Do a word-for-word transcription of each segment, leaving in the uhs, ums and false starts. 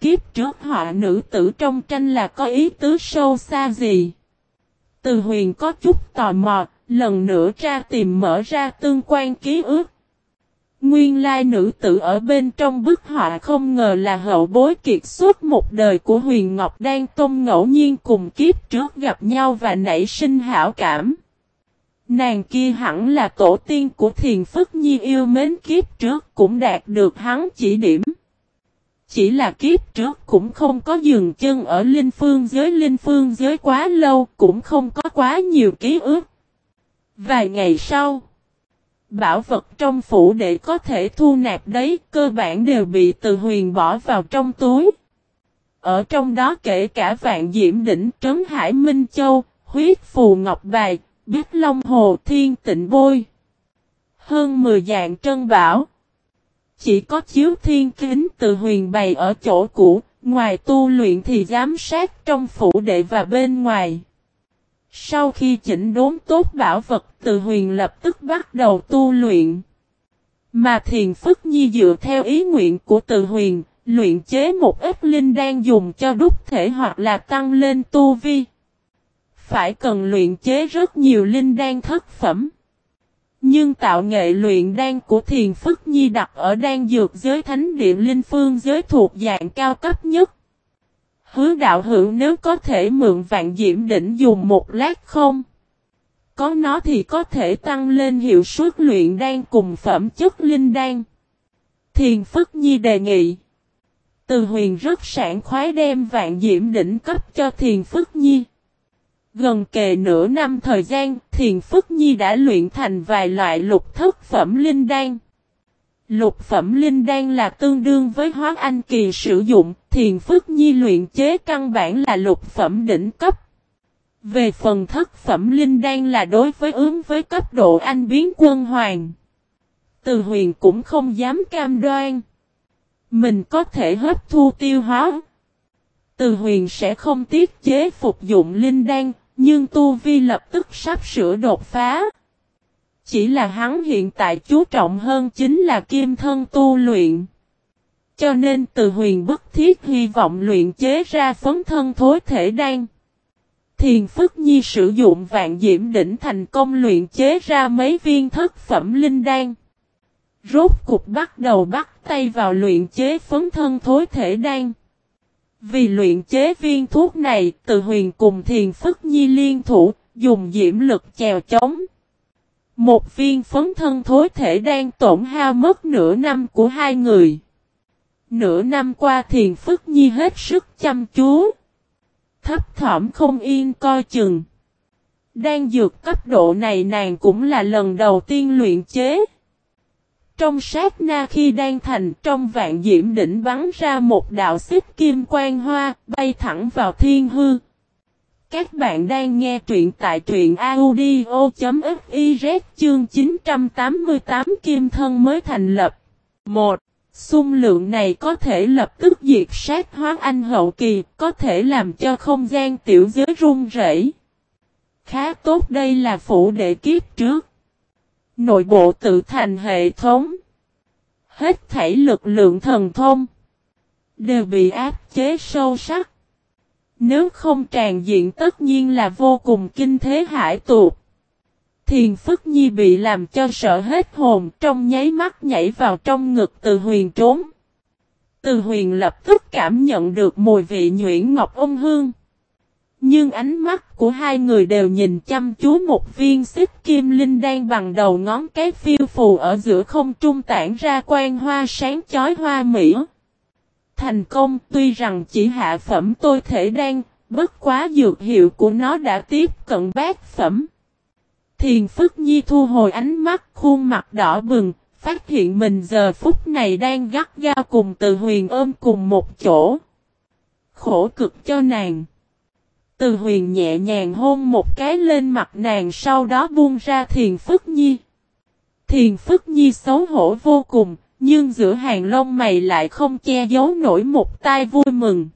kiếp trước họa nữ tử trong tranh là có ý tứ sâu xa gì. Từ Huyền có chút tò mò, lần nữa ra tìm mở ra tương quan ký ức. Nguyên lai nữ tử ở bên trong bức họa không ngờ là hậu bối kiệt xuất một đời của Huyền Ngọc Đan Tông, ngẫu nhiên cùng kiếp trước gặp nhau và nảy sinh hảo cảm. Nàng kia hẳn là tổ tiên của Thiền Phất Nhi yêu mến kiếp trước cũng đạt được hắn chỉ điểm. Chỉ là kiếp trước cũng không có dừng chân ở linh phương giới linh phương giới quá lâu, cũng không có quá nhiều ký ức. Vài ngày sau, bảo vật trong phủ để có thể thu nạp đấy, cơ bản đều bị Từ Huyền bỏ vào trong túi. Ở trong đó kể cả Vạn Diễm Đỉnh, Trấn Hải Minh Châu, Huyết Phù Ngọc Bài, Bích Long Hồ, Thiên Tịnh Bôi. Hơn mười dạng trân bảo. Chỉ có chiếu thiên kính Từ Huyền bày ở chỗ cũ, ngoài tu luyện thì giám sát trong phủ đệ và bên ngoài. Sau khi chỉnh đốn tốt bảo vật, Từ Huyền lập tức bắt đầu tu luyện. Mà Thiền Phất Nhi dựa theo ý nguyện của Từ Huyền, luyện chế một ít linh đan dùng cho đúc thể hoặc là tăng lên tu vi. Phải cần luyện chế rất nhiều linh đan thất phẩm. Nhưng tạo nghệ luyện đan của Thiền Phất Nhi đặt ở đan dược giới thánh địa linh phương giới thuộc dạng cao cấp nhất. Hứa đạo hữu, nếu có thể mượn Vạn Diễm Đỉnh dùng một lát không? Có nó thì có thể tăng lên hiệu suất luyện đan cùng phẩm chất linh đan. Thiền Phất Nhi đề nghị. Từ Huyền rất sảng khoái đem Vạn Diễm Đỉnh cấp cho Thiền Phất Nhi. Gần kề nửa năm thời gian, Thiền Phất Nhi đã luyện thành vài loại lục thất phẩm linh đan. Lục phẩm linh đan là tương đương với hóa anh kỳ sử dụng, Thiền Phất Nhi luyện chế căn bản là lục phẩm đỉnh cấp. Về phần thất phẩm linh đan là đối với ứng với cấp độ anh biến quân hoàng. Từ Huyền cũng không dám cam đoan mình có thể hấp thu tiêu hóa. Từ Huyền sẽ không tiết chế phục dụng linh đan, nhưng tu vi lập tức sắp sửa đột phá. Chỉ là hắn hiện tại chú trọng hơn chính là kim thân tu luyện. Cho nên Từ Huyền bức thiết hy vọng luyện chế ra phấn thân thối thể đan. Thiền Phất Nhi sử dụng Vạn Diễm Đỉnh thành công luyện chế ra mấy viên thất phẩm linh đan. Rốt cục bắt đầu bắt tay vào luyện chế phấn thân thối thể đan. Vì luyện chế viên thuốc này, Từ Huyền cùng Thiền Phất Nhi liên thủ, dùng diễm lực chèo chống. Một viên phấn thân thối thể đan tổn hao mất nửa năm của hai người. Nửa năm qua Thiền Phất Nhi hết sức chăm chú. Thấp thỏm không yên coi chừng. Đan dược cấp độ này nàng cũng là lần đầu tiên luyện chế. Trong sát na khi đan thành, trong Vạn Diễm Đỉnh bắn ra một đạo xích kim quang hoa, bay thẳng vào thiên hư. Các bạn đang nghe truyện tại truyện audio chấm fiz chương chín trăm tám mươi tám kim thân mới thành lập. một. Xung lượng này có thể lập tức diệt sát hóa anh hậu kỳ, có thể làm cho không gian tiểu giới rung rẩy. Khá tốt, đây là phủ đệ kiếp trước. Nội bộ tự thành hệ thống. Hết thảy lực lượng thần thông đều bị áp chế sâu sắc. Nếu không tràn diện tất nhiên là vô cùng kinh thế hải tuột. Thiền Phất Nhi bị làm cho sợ hết hồn, trong nháy mắt nhảy vào trong ngực Từ Huyền trốn. Từ Huyền lập tức cảm nhận được mùi vị nhuyễn ngọc ôn hương. Nhưng ánh mắt của hai người đều nhìn chăm chú một viên xích kim linh đan bằng đầu ngón cái phiêu phù ở giữa không trung tản ra quang hoa sáng chói hoa mỹ. Thành công, tuy rằng chỉ hạ phẩm tôi thể đan, bất quá dược hiệu của nó đã tiếp cận bát phẩm. Thiền Phất Nhi thu hồi ánh mắt, khuôn mặt đỏ bừng, phát hiện mình giờ phút này đang gắt gao cùng Từ Huyền ôm cùng một chỗ. Khổ cực cho nàng. Từ Huyền nhẹ nhàng hôn một cái lên mặt nàng, sau đó buông ra Thiền Phất Nhi. Thiền Phất Nhi xấu hổ vô cùng, nhưng giữa hàng lông mày lại không che giấu nổi một tai vui mừng.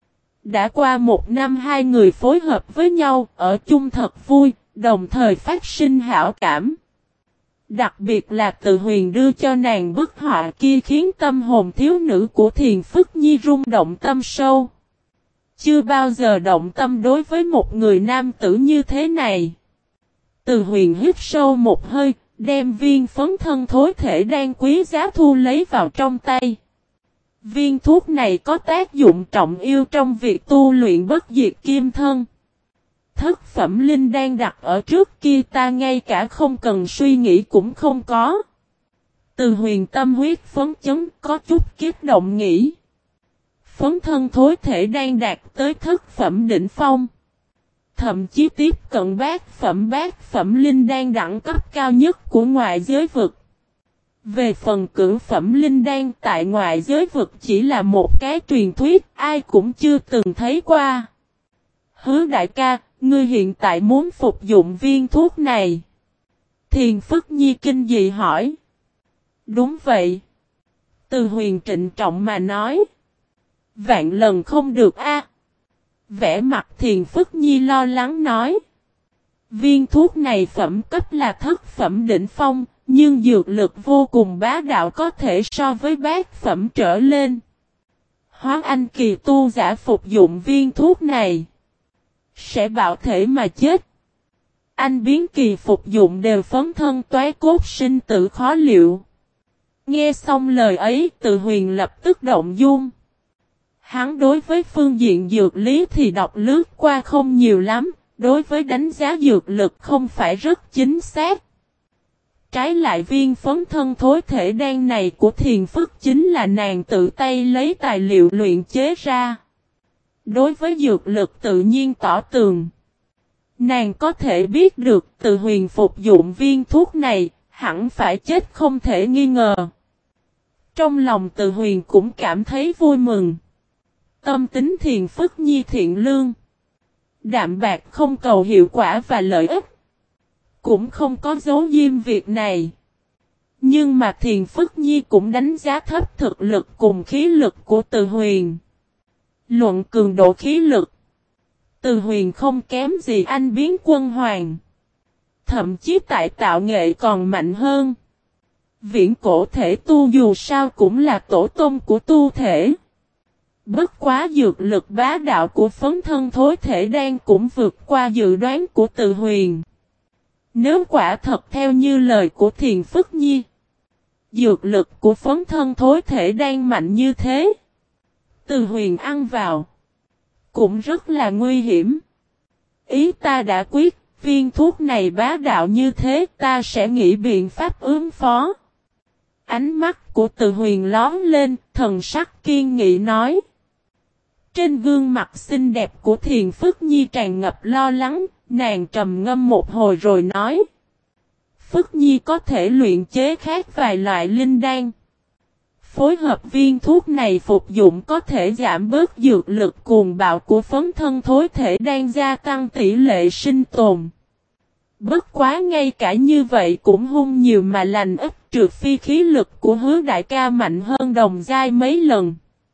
Đã qua một năm hai người phối hợp với nhau, ở chung thật vui, đồng thời phát sinh hảo cảm. Đặc biệt là Từ Huyền đưa cho nàng bức họa kia khiến tâm hồn thiếu nữ của Thiền Phức Nhi rung động tâm sâu. Chưa bao giờ động tâm đối với một người nam tử như thế này. Từ Huyền hít sâu một hơi, đem viên phấn thân thối thể đang quý giá thu lấy vào trong tay. Viên thuốc này có tác dụng trọng yêu trong việc tu luyện bất diệt kim thân. Thất phẩm linh đan đặt ở trước kia ta ngay cả không cần suy nghĩ cũng không có. Từ Huyền tâm huyết phấn chấn có chút kích động nghĩ. Phấn thân thối thể đang đạt tới thất phẩm đỉnh phong. Thậm chí tiếp cận bát phẩm bát phẩm linh đan đẳng cấp cao nhất của ngoại giới vực. Về phần cửu phẩm linh đan tại ngoại giới vực chỉ là một cái truyền thuyết ai cũng chưa từng thấy qua. Hứa đại ca, ngươi hiện tại muốn phục dụng viên thuốc này. Thiền Phức Nhi kinh dị hỏi. Đúng vậy. Từ Huyền trịnh trọng mà nói. Vạn lần không được a. Vẻ mặt Thiền Phức Nhi lo lắng nói. Viên thuốc này phẩm cấp là thất phẩm đỉnh phong, nhưng dược lực vô cùng bá đạo có thể so với bát phẩm trở lên. Hóa anh kỳ tu giả phục dụng viên thuốc này sẽ bạo thể mà chết. Anh biến kỳ phục dụng đều phấn thân toái cốt sinh tử khó liệu. Nghe xong lời ấy Từ Huyền lập tức động dung. Hắn đối với phương diện dược lý thì đọc lướt qua không nhiều lắm, đối với đánh giá dược lực không phải rất chính xác. Trái lại viên phấn thân thối thể đan này của Thiền Phức chính là nàng tự tay lấy tài liệu luyện chế ra. Đối với dược lực tự nhiên tỏ tường. Nàng có thể biết được Từ Huyền phục dụng viên thuốc này, hẳn phải chết không thể nghi ngờ. Trong lòng Từ Huyền cũng cảm thấy vui mừng. Tâm tính Thiền Phức Nhi thiện lương. Đạm bạc không cầu hiệu quả và lợi ích. Cũng không có giấu diêm việc này. Nhưng mà Thiền Phức Nhi cũng đánh giá thấp thực lực cùng khí lực của Từ Huyền. Luận cường độ khí lực. Từ Huyền không kém gì anh biến quân hoàng. Thậm chí tại tạo nghệ còn mạnh hơn. Viễn cổ thể tu dù sao cũng là tổ tông của tu thể. Bất quá dược lực bá đạo của phấn thân thối thể đan cũng vượt qua dự đoán của Từ Huyền. Nếu quả thật theo như lời của Thiền Phức Nhi, dược lực của phấn thân thối thể đan mạnh như thế, Từ Huyền ăn vào cũng rất là nguy hiểm. Ý ta đã quyết, viên thuốc này bá đạo như thế ta sẽ nghĩ biện pháp ứng phó. Ánh mắt của Từ Huyền lóm lên, thần sắc kiên nghị nói. Trên gương mặt xinh đẹp của Thiền Phức Nhi tràn ngập lo lắng, nàng trầm ngâm một hồi rồi nói. Phức Nhi có thể luyện chế khác vài loại linh đan. Phối hợp viên thuốc này phục dụng có thể giảm bớt dược lực cuồng bạo của phấn thân thối thể đang gia tăng tỷ lệ sinh tồn. Bất quá ngay cả như vậy cũng hung nhiều mà lành ít, trừ phi khí lực của Hứa đại ca mạnh hơn đồng giai mấy lần.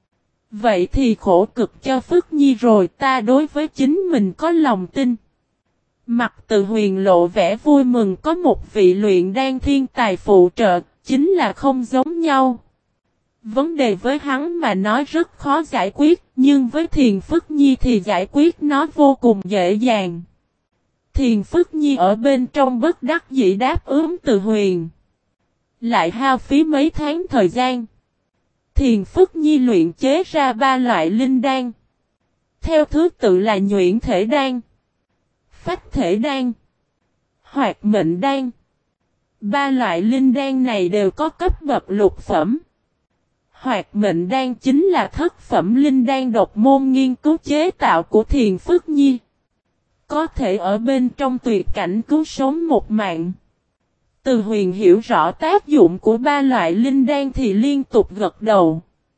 Vậy thì khổ cực cho Phức Nhi rồi, ta đối với chính mình có lòng tin. Mặt Từ Huyền lộ vẻ vui mừng, có một vị luyện đan thiên tài phụ trợ, chính là không giống nhau. Vấn đề với hắn mà nói rất khó giải quyết, nhưng với Thiền Phức Nhi thì giải quyết nó vô cùng dễ dàng. Thiền Phức Nhi ở bên trong bất đắc dĩ đáp ứng Từ Huyền. Lại hao phí mấy tháng thời gian. Thiền Phức Nhi luyện chế ra ba loại linh đan. Theo thứ tự là nhuyễn thể đan, phách thể đan, hoạt mệnh đan. Ba loại linh đan này đều có cấp bậc lục phẩm. Hoạt mệnh đan chính là thất phẩm linh đan độc môn nghiên cứu chế tạo của Thiền Phức Nhi. Có thể ở bên trong tuyệt cảnh cứu sống một mạng. Từ Huyền hiểu rõ tác dụng của ba loại linh đan thì liên tục gật đầu.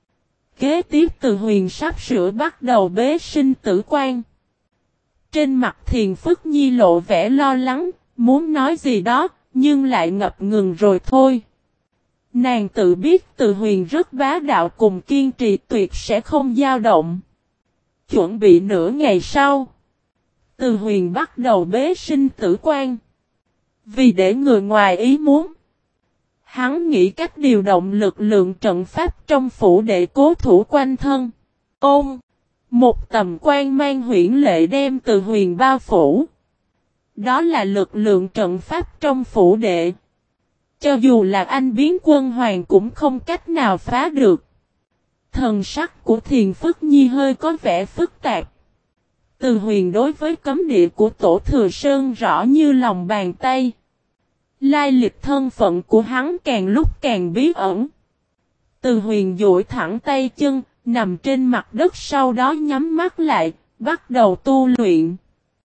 Kế tiếp Từ Huyền sắp sửa bắt đầu bế sinh tử quan. Trên mặt Thiền Phức Nhi lộ vẻ lo lắng, muốn nói gì đó, nhưng lại ngập ngừng rồi thôi. Nàng tự biết Từ Huyền rất bá đạo cùng kiên trì tuyệt sẽ không dao động. Chuẩn bị nửa ngày sau, Từ Huyền bắt đầu bế sinh tử quan. Vì để người ngoài ý muốn, Hắn nghĩ cách điều động lực lượng trận pháp trong phủ để cố thủ quanh thân. Ôm! Một tầm quan mang huyễn lệ đem Từ Huyền bao phủ. Đó là lực lượng trận pháp trong phủ đệ. Cho dù là anh biến quân hoàng cũng không cách nào phá được. Thần sắc của Thiền Phức Nhi hơi có vẻ phức tạp. Từ Huyền đối với cấm địa của Tổ Thừa Sơn rõ như lòng bàn tay. Lai lịch thân phận của hắn càng lúc càng bí ẩn. Từ Huyền duỗi thẳng tay chân, nằm trên mặt đất sau đó nhắm mắt lại, bắt đầu tu luyện.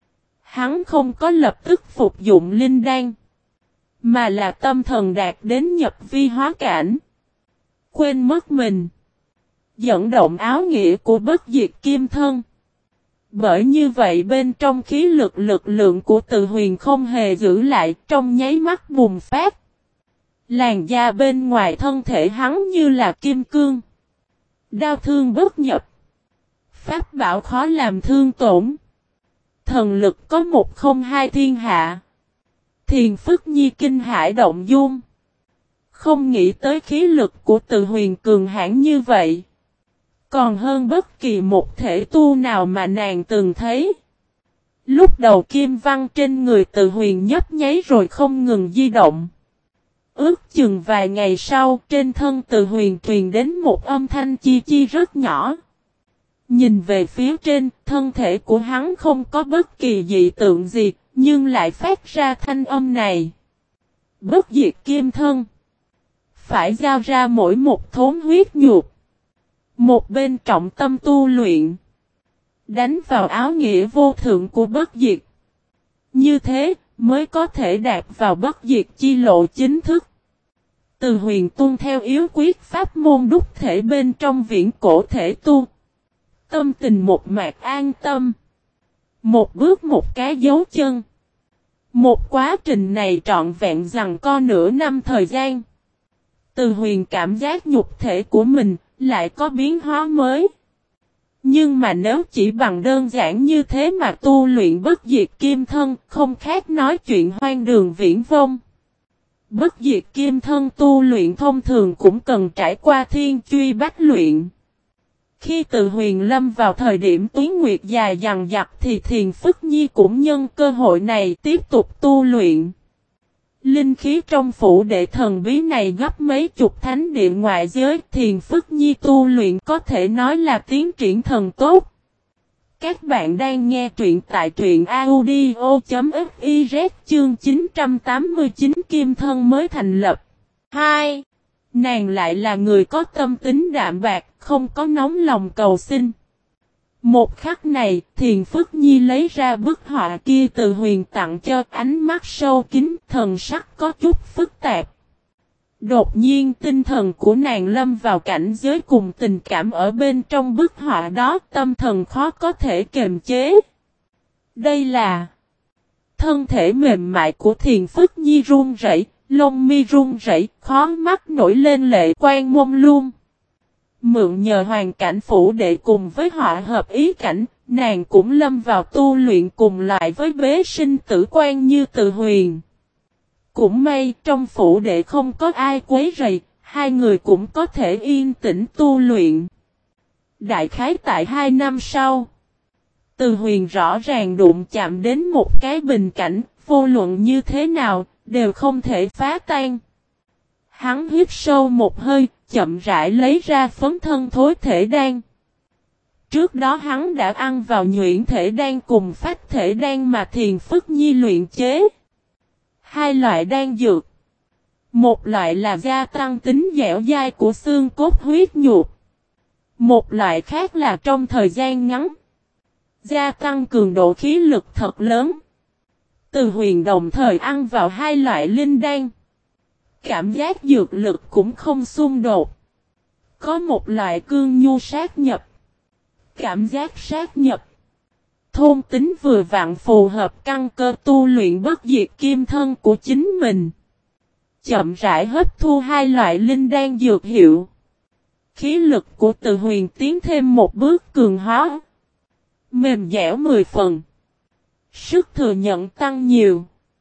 Hắn không có lập tức phục dụng linh đan, mà là tâm thần đạt đến nhập vi hóa cảnh. Quên mất mình. Dẫn động áo nghĩa của bất diệt kim thân. Bởi như vậy bên trong khí lực lực lượng của Từ Huyền không hề giữ lại, trong nháy mắt bùng phát. Làn da bên ngoài thân thể hắn như là kim cương. Đao thương bất nhập. Pháp bảo khó làm thương tổn. Thần lực có một không hai thiên hạ. Thiền Phức Nhi kinh hải động dung. Không nghĩ tới khí lực của Từ Huyền cường hãn như vậy. Còn hơn bất kỳ một thể tu nào mà nàng từng thấy. Lúc đầu kim văn trên người Từ Huyền nhấp nháy rồi không ngừng di động. Ước chừng vài ngày sau trên thân Từ Huyền truyền đến một âm thanh chi chi rất nhỏ. Nhìn về phía trên, thân thể của hắn không có bất kỳ dị tượng gì, nhưng lại phát ra thanh âm này. Bất diệt kim thân. Phải giao ra mỗi một thốn huyết nhục. Một bên trọng tâm tu luyện. Đánh vào áo nghĩa vô thượng của bất diệt. Như thế mới có thể đạt vào bất diệt chi lộ chính thức. Từ Huyền tuân theo yếu quyết pháp môn đúc thể bên trong viễn cổ thể tu. Tâm tình một mạc an tâm. Một bước một cái dấu chân. Một quá trình này trọn vẹn rằng co nửa năm thời gian. Từ Huyền cảm giác nhục thể của mình lại có biến hóa mới. Nhưng mà nếu chỉ bằng đơn giản như thế mà tu luyện bất diệt kim thân, không khác nói chuyện hoang đường viễn vông. Bất diệt kim thân tu luyện thông thường cũng cần trải qua thiên truy bách luyện. Khi Từ Huyền lâm vào thời điểm tuyến nguyệt dài dằng dặc thì Thiền Phức Nhi cũng nhân cơ hội này tiếp tục tu luyện. Linh khí trong phủ đệ thần bí này gấp mấy chục thánh địa ngoại giới, Thiền Phức Nhi tu luyện có thể nói là tiến triển thần tốt. Các bạn đang nghe truyện tại truyện audio chấm fiz chương chín trăm tám mươi chín Kim Thân mới thành lập. hai. Nàng lại là người có tâm tính đạm bạc, không có nóng lòng cầu xin. Một khắc này, Thiền Phức Nhi lấy ra bức họa kia Từ Huyền tặng cho, ánh mắt sâu kín, thần sắc có chút phức tạp. Đột nhiên tinh thần của nàng lâm vào cảnh giới cùng tình cảm ở bên trong bức họa đó, tâm thần khó có thể kiềm chế. Đây là thân thể mềm mại của Thiền Phức Nhi run rẩy, lông mi run rẩy, khó mắt nổi lên lệ quan mông lung. Mượn nhờ hoàn cảnh phủ đệ cùng với họ hợp ý cảnh, nàng cũng lâm vào tu luyện cùng lại với bế sinh tử quan như Từ Huyền. Cũng may trong phủ đệ không có ai quấy rầy, hai người cũng có thể yên tĩnh tu luyện. Đại khái tại hai năm sau, Từ Huyền rõ ràng đụng chạm đến một cái bình cảnh, vô luận như thế nào, đều không thể phá tan. Hắn hít sâu một hơi, chậm rãi lấy ra phấn thân thối thể đan. Trước đó hắn đã ăn vào nhuyễn thể đan cùng phách thể đan mà Thiền Phức Nhi luyện chế. Hai loại đan dược. Một loại là gia tăng tính dẻo dai của xương cốt huyết nhục. Một loại khác là trong thời gian ngắn, gia tăng cường độ khí lực thật lớn. Từ Huyền đồng thời ăn vào hai loại linh đan. Cảm giác dược lực cũng không xung đột. Có một loại cương nhu sát nhập. Cảm giác sát nhập. Thôn tính vừa vặn phù hợp căn cơ tu luyện bất diệt kim thân của chính mình. Chậm rãi hấp thu hai loại linh đan dược hiệu. Khí lực của Từ Huyền tiến thêm một bước cường hóa. Mềm dẻo mười phần. Sức thừa nhận tăng nhiều.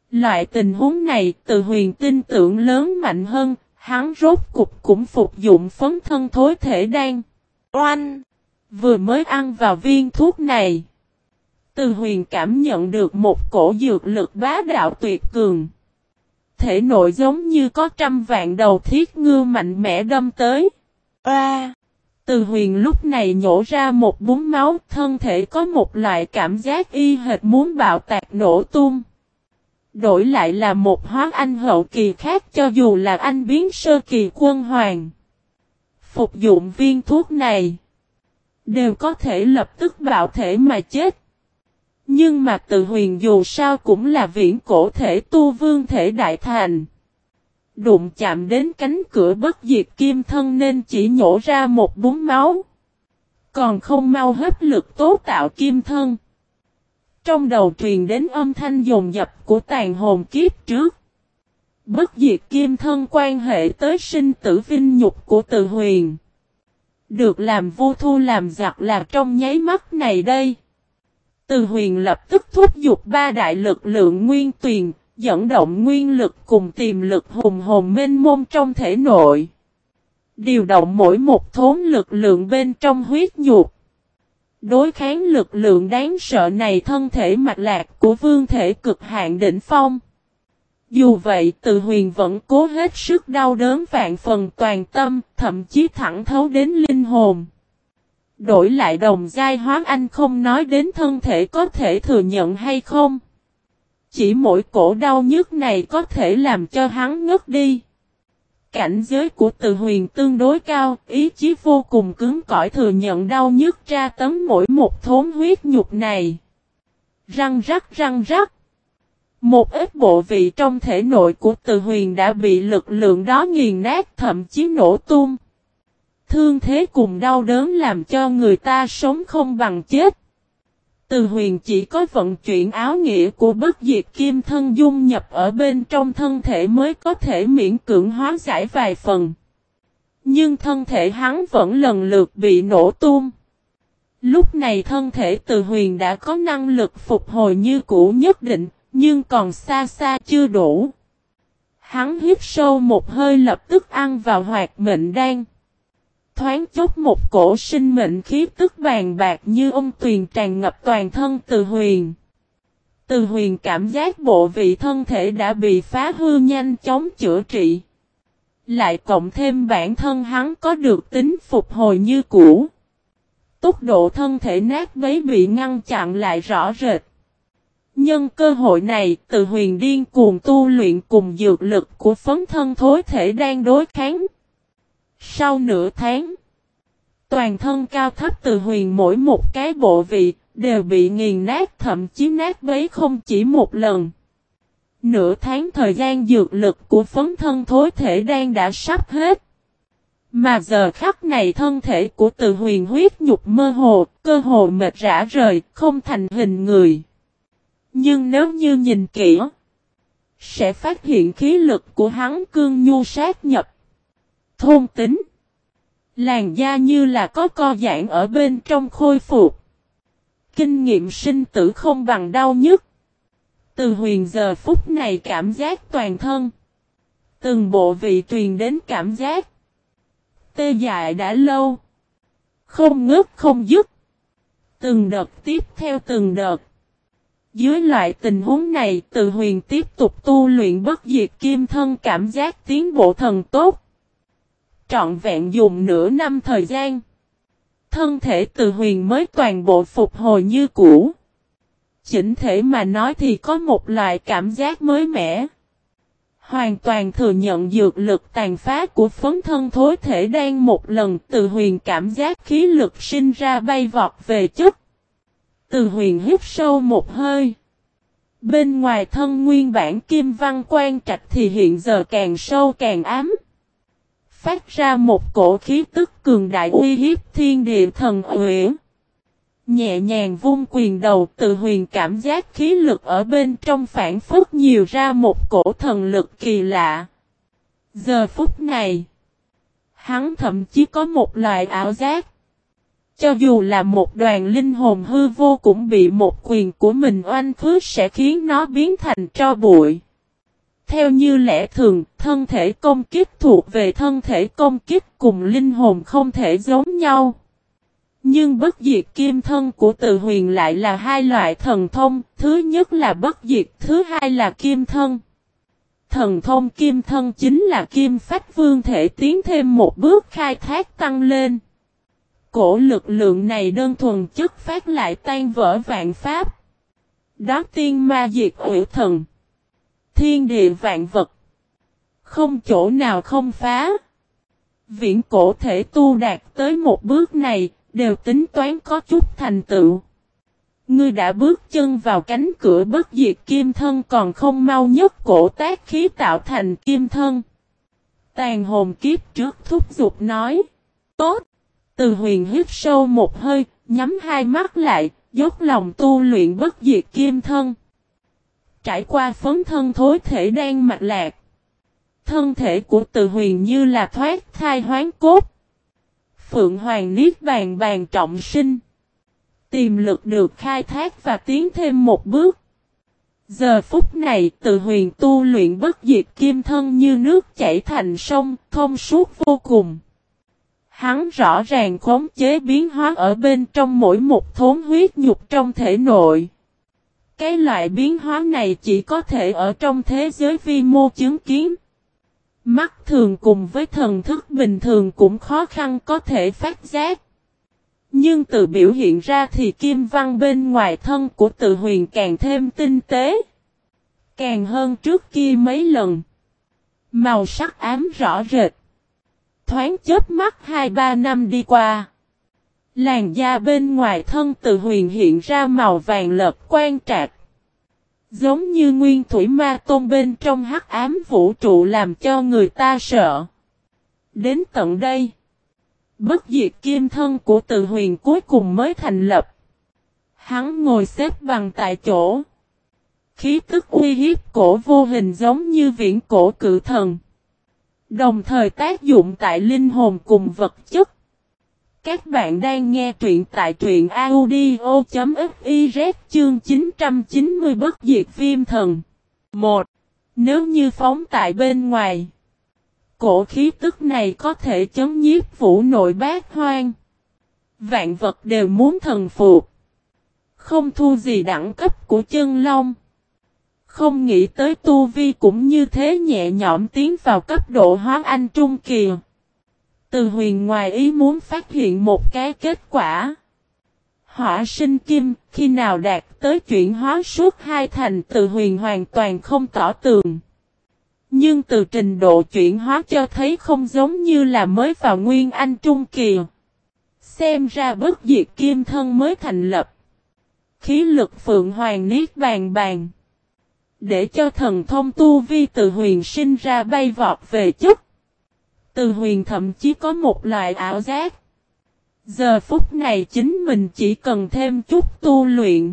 Loại tình huống này Từ Huyền tin tưởng lớn mạnh hơn, hắn rốt cục cũng phục dụng phấn thân thối thể đan. Oanh! Vừa mới ăn vào viên thuốc này, Từ Huyền cảm nhận được một cổ dược lực bá đạo tuyệt cường. Thể nội giống như có trăm vạn đầu thiết ngưu mạnh mẽ đâm tới. Oa! Từ Huyền lúc này nhổ ra một búng máu, thân thể có một loại cảm giác y hệt muốn bạo tạc nổ tung. Đổi lại là một hóa anh hậu kỳ khác, cho dù là anh biến sơ kỳ quân hoàng, phục dụng viên thuốc này đều có thể lập tức bạo thể mà chết. Nhưng mà Từ Huyền dù sao cũng là viễn cổ thể tu vương thể đại thành. Đụng chạm đến cánh cửa bất diệt kim thân nên chỉ nhổ ra một búng máu. Còn không mau hấp lực tố tạo kim thân. Trong đầu truyền đến âm thanh dồn dập của tàn hồn kiếp trước. Bất diệt kim thân quan hệ tới sinh tử vinh nhục của Từ Huyền. Được làm vô thu làm giặc là trong nháy mắt này đây. Từ Huyền lập tức thúc giục ba đại lực lượng nguyên tuyền, dẫn động nguyên lực cùng tiềm lực hùng hồn mênh mông trong thể nội. Điều động mỗi một thốn lực lượng bên trong huyết nhục. Đối kháng lực lượng đáng sợ này thân thể mạch lạc của vương thể cực hạn đỉnh phong. Dù vậy Từ Huyền vẫn cố hết sức đau đớn vạn phần toàn tâm, thậm chí thẳng thấu đến linh hồn. Đổi lại đồng giai hóa anh không nói đến thân thể có thể thừa nhận hay không. Chỉ mỗi cổ đau nhức này có thể làm cho hắn ngất đi. Cảnh giới của Từ Huyền tương đối cao, ý chí vô cùng cứng cỏi thừa nhận đau nhức tra tấn mỗi một thốn huyết nhục này. Răng rắc răng rắc. Một ít bộ vị trong thể nội của Từ Huyền đã bị lực lượng đó nghiền nát, thậm chí nổ tung. Thương thế cùng đau đớn làm cho người ta sống không bằng chết. Từ Huyền chỉ có vận chuyển áo nghĩa của bất diệt kim thân dung nhập ở bên trong thân thể mới có thể miễn cưỡng hóa giải vài phần. Nhưng thân thể hắn vẫn lần lượt bị nổ tung. Lúc này thân thể Từ Huyền đã có năng lực phục hồi như cũ nhất định, nhưng còn xa xa chưa đủ. Hắn hít sâu một hơi lập tức ăn vào hoạt mệnh đan. Thoáng chốc một cổ sinh mệnh khí tức bàn bạc như ông tuyền tràn ngập toàn thân Từ Huyền. Từ Huyền cảm giác bộ vị thân thể đã bị phá hư nhanh chóng chữa trị. Lại cộng thêm bản thân hắn có được tính phục hồi như cũ. Tốc độ thân thể nát bấy bị ngăn chặn lại rõ rệt. Nhân cơ hội này, Từ Huyền điên cuồng tu luyện cùng dược lực của phấn thân thối thể đang đối kháng. Sau nửa tháng, toàn thân cao thấp Từ Huyền mỗi một cái bộ vị đều bị nghiền nát, thậm chí nát bấy không chỉ một lần. Nửa tháng thời gian dược lực của phấn thân thối thể đang đã sắp hết. Mà giờ khắc này thân thể của Từ Huyền huyết nhục mơ hồ, cơ hồ mệt rã rời, không thành hình người. Nhưng nếu như nhìn kỹ, sẽ phát hiện khí lực của hắn cương nhu sát nhập. Thôn tính. Làn da như là có co giãn ở bên trong khôi phục. Kinh nghiệm sinh tử không bằng đau nhức. Từ Huyền giờ phút này cảm giác toàn thân. Từng bộ vị truyền đến cảm giác. Tê dại đã lâu. Không ngớt không dứt. Từng đợt tiếp theo từng đợt. Dưới loại tình huống này Từ Huyền tiếp tục tu luyện bất diệt kim thân cảm giác tiến bộ thần tốt. Trọn vẹn dùng nửa năm thời gian. Thân thể Từ Huyền mới toàn bộ phục hồi như cũ. Chỉnh thể mà nói thì có một loại cảm giác mới mẻ. Hoàn toàn thừa nhận dược lực tàn phá của phấn thân thối thể đang một lần Từ Huyền cảm giác khí lực sinh ra bay vọt về chất. Từ Huyền hít sâu một hơi. Bên ngoài thân nguyên bản kim văn quan trạch thì hiện giờ càng sâu càng ám. Phát ra một cổ khí tức cường đại uy hiếp thiên địa thần uyển. Nhẹ nhàng vung quyền đầu Từ Huyền cảm giác khí lực ở bên trong phản phất nhiều ra một cổ thần lực kỳ lạ. Giờ phút này, hắn thậm chí có một loại ảo giác. Cho dù là một đoàn linh hồn hư vô cũng bị một quyền của mình oanh khứ sẽ khiến nó biến thành tro bụi. Theo như lẽ thường, thân thể công kích thuộc về thân thể công kích cùng linh hồn không thể giống nhau. Nhưng bất diệt kim thân của Từ Huyền lại là hai loại thần thông, thứ nhất là bất diệt, thứ hai là kim thân. Thần thông kim thân chính là kim phách vương thể tiến thêm một bước khai thác tăng lên. Cổ lực lượng này đơn thuần chất phát lại tan vỡ vạn pháp. Đó tiên ma diệt hủy thần. Thiên địa vạn vật. Không chỗ nào không phá. Viễn cổ thể tu đạt tới một bước này, đều tính toán có chút thành tựu. Ngươi đã bước chân vào cánh cửa bất diệt kim thân còn không mau nhất cổ tác khí tạo thành kim thân. Tàn hồn kiếp trước thúc giục nói. Tốt. Từ Huyền hít sâu một hơi, nhắm hai mắt lại, dốc lòng tu luyện bất diệt kim thân. Trải qua phấn thân thối thể đang mạch lạc. Thân thể của Từ Huyền như là thoát thai hoán cốt. Phượng Hoàng Niết Bàn bàn trọng sinh. Tiềm lực được khai thác và tiến thêm một bước. Giờ phút này Từ Huyền tu luyện bất diệt kim thân như nước chảy thành sông, thông suốt vô cùng. Hắn rõ ràng khống chế biến hóa ở bên trong mỗi một thốn huyết nhục trong thể nội. Cái loại biến hóa này chỉ có thể ở trong thế giới vi mô chứng kiến. Mắt thường cùng với thần thức bình thường cũng khó khăn có thể phát giác. Nhưng từ biểu hiện ra thì kim văn bên ngoài thân của Từ Huyền càng thêm tinh tế. Càng hơn trước kia mấy lần. Màu sắc ám rõ rệt. Thoáng chớp mắt hai ba năm đi qua. Làn da bên ngoài thân Từ Huyền hiện ra màu vàng lợt quan trạc. Giống như nguyên thủy ma tôn bên trong hắc ám vũ trụ làm cho người ta sợ. Đến tận đây. Bất diệt kim thân của Từ Huyền cuối cùng mới thành lập. Hắn ngồi xếp bằng tại chỗ. Khí tức uy hiếp cổ vô hình giống như viễn cổ cự thần. Đồng thời tác dụng tại linh hồn cùng vật chất. Các bạn đang nghe truyện tại truyện audio chấm fiz chương chín trăm chín mươi bất diệt viêm thần. một. Nếu như phóng tại bên ngoài. Cổ khí tức này có thể chấn nhiếp vũ nội bát hoang. Vạn vật đều muốn thần phục. Không thua gì đẳng cấp của chân long. Không nghĩ tới tu vi cũng như thế nhẹ nhõm tiến vào cấp độ hóa anh trung kỳ. Từ Huyền ngoài ý muốn phát hiện một cái kết quả. Hỏa sinh kim khi nào đạt tới chuyển hóa suốt hai thành Từ Huyền hoàn toàn không tỏ tường. Nhưng từ trình độ chuyển hóa cho thấy không giống như là mới vào nguyên anh trung kỳ. Xem ra bất diệt kim thân mới thành lập. Khí lực Phượng Hoàng Niết Bàn bàn. Để cho thần thông tu vi Từ Huyền sinh ra bay vọt về chất. Từ Huyền thậm chí có một loại ảo giác. Giờ phút này chính mình chỉ cần thêm chút tu luyện.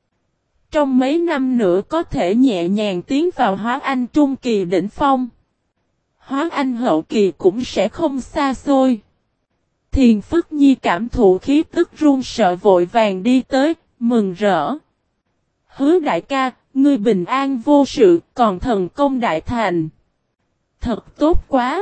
Trong mấy năm nữa có thể nhẹ nhàng tiến vào hóa anh trung kỳ đỉnh phong. Hóa anh hậu kỳ cũng sẽ không xa xôi. Thiền Phức Nhi cảm thụ khí tức run sợ vội vàng đi tới, mừng rỡ. Hứa đại ca, ngươi bình an vô sự, còn thần công đại thành. Thật tốt quá.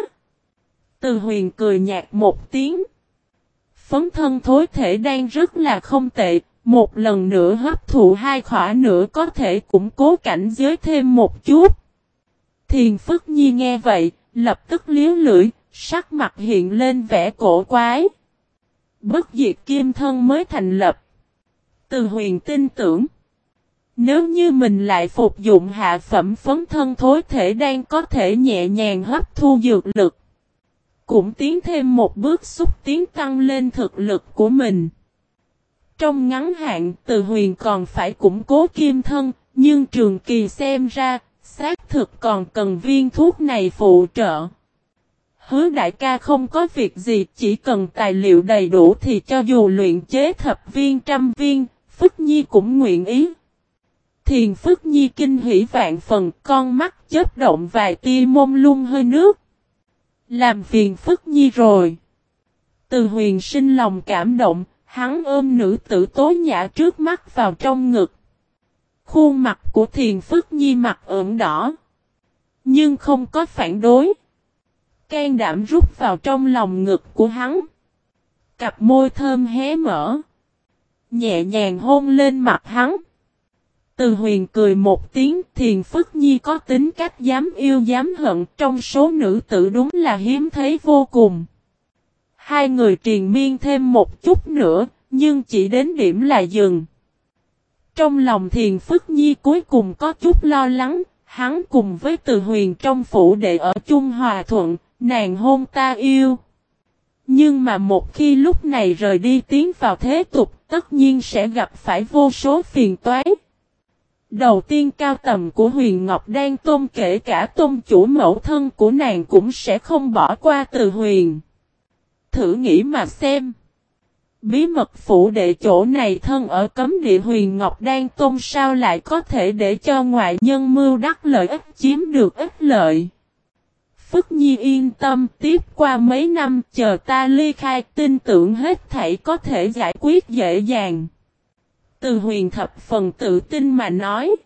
Từ Huyền cười nhạt một tiếng. Phấn thân thối thể đang rất là không tệ, một lần nữa hấp thụ hai khỏa nữa có thể củng cố cảnh giới thêm một chút. Thiền Phức Nhi nghe vậy, lập tức liếu lưỡi, sắc mặt hiện lên vẻ cổ quái. Bất diệt kim thân mới thành lập. Từ Huyền tin tưởng. Nếu như mình lại phục dụng hạ phẩm phấn thân thối thể đang có thể nhẹ nhàng hấp thu dược lực. Cũng tiến thêm một bước xúc tiến tăng lên thực lực của mình. Trong ngắn hạn Từ Huyền còn phải củng cố kim thân, nhưng trường kỳ xem ra, xác thực còn cần viên thuốc này phụ trợ. Hứa đại ca không có việc gì, chỉ cần tài liệu đầy đủ thì cho dù luyện chế thập viên trăm viên, Phức Nhi cũng nguyện ý. Thiền Phức Nhi kinh hỉ vạn phần, con mắt chớp động vài tia mông lung hơi nước. Làm phiền Phức Nhi rồi. Từ Huyền sinh lòng cảm động, Hắn ôm nữ tử tố nhã trước mắt vào trong ngực. Khuôn mặt của Thiền Phức Nhi mặt ửng đỏ. Nhưng không có phản đối. Can đảm rút vào trong lòng ngực của hắn. Cặp môi thơm hé mở. Nhẹ nhàng hôn lên mặt hắn. Từ Huyền cười một tiếng. Thiền Phức Nhi có tính cách dám yêu dám hận. Trong số nữ tử đúng là hiếm thấy vô cùng. Hai người triền miên thêm một chút nữa. Nhưng chỉ đến điểm là dừng. Trong lòng Thiền Phức Nhi cuối cùng có chút lo lắng. Hắn cùng với Từ Huyền trong phủ đệ ở chung hòa thuận. Nàng hôn ta yêu. Nhưng mà một khi lúc này rời đi tiến vào thế tục, tất nhiên sẽ gặp phải vô số phiền toái. Đầu tiên cao tầm của Huyền Ngọc Đan Tôn kể cả tôn chủ mẫu thân của nàng cũng sẽ không bỏ qua Từ Huyền. Thử nghĩ mà xem. Bí mật phủ đệ chỗ này thân ở cấm địa Huyền Ngọc Đan Tôn sao lại có thể để cho ngoại nhân mưu đắc lợi ích chiếm được ích lợi. Phức Nhi yên tâm, tiếp qua mấy năm chờ ta ly khai, tin tưởng hết thảy có thể giải quyết dễ dàng. Từ Huyền thập phần tự tin mà nói.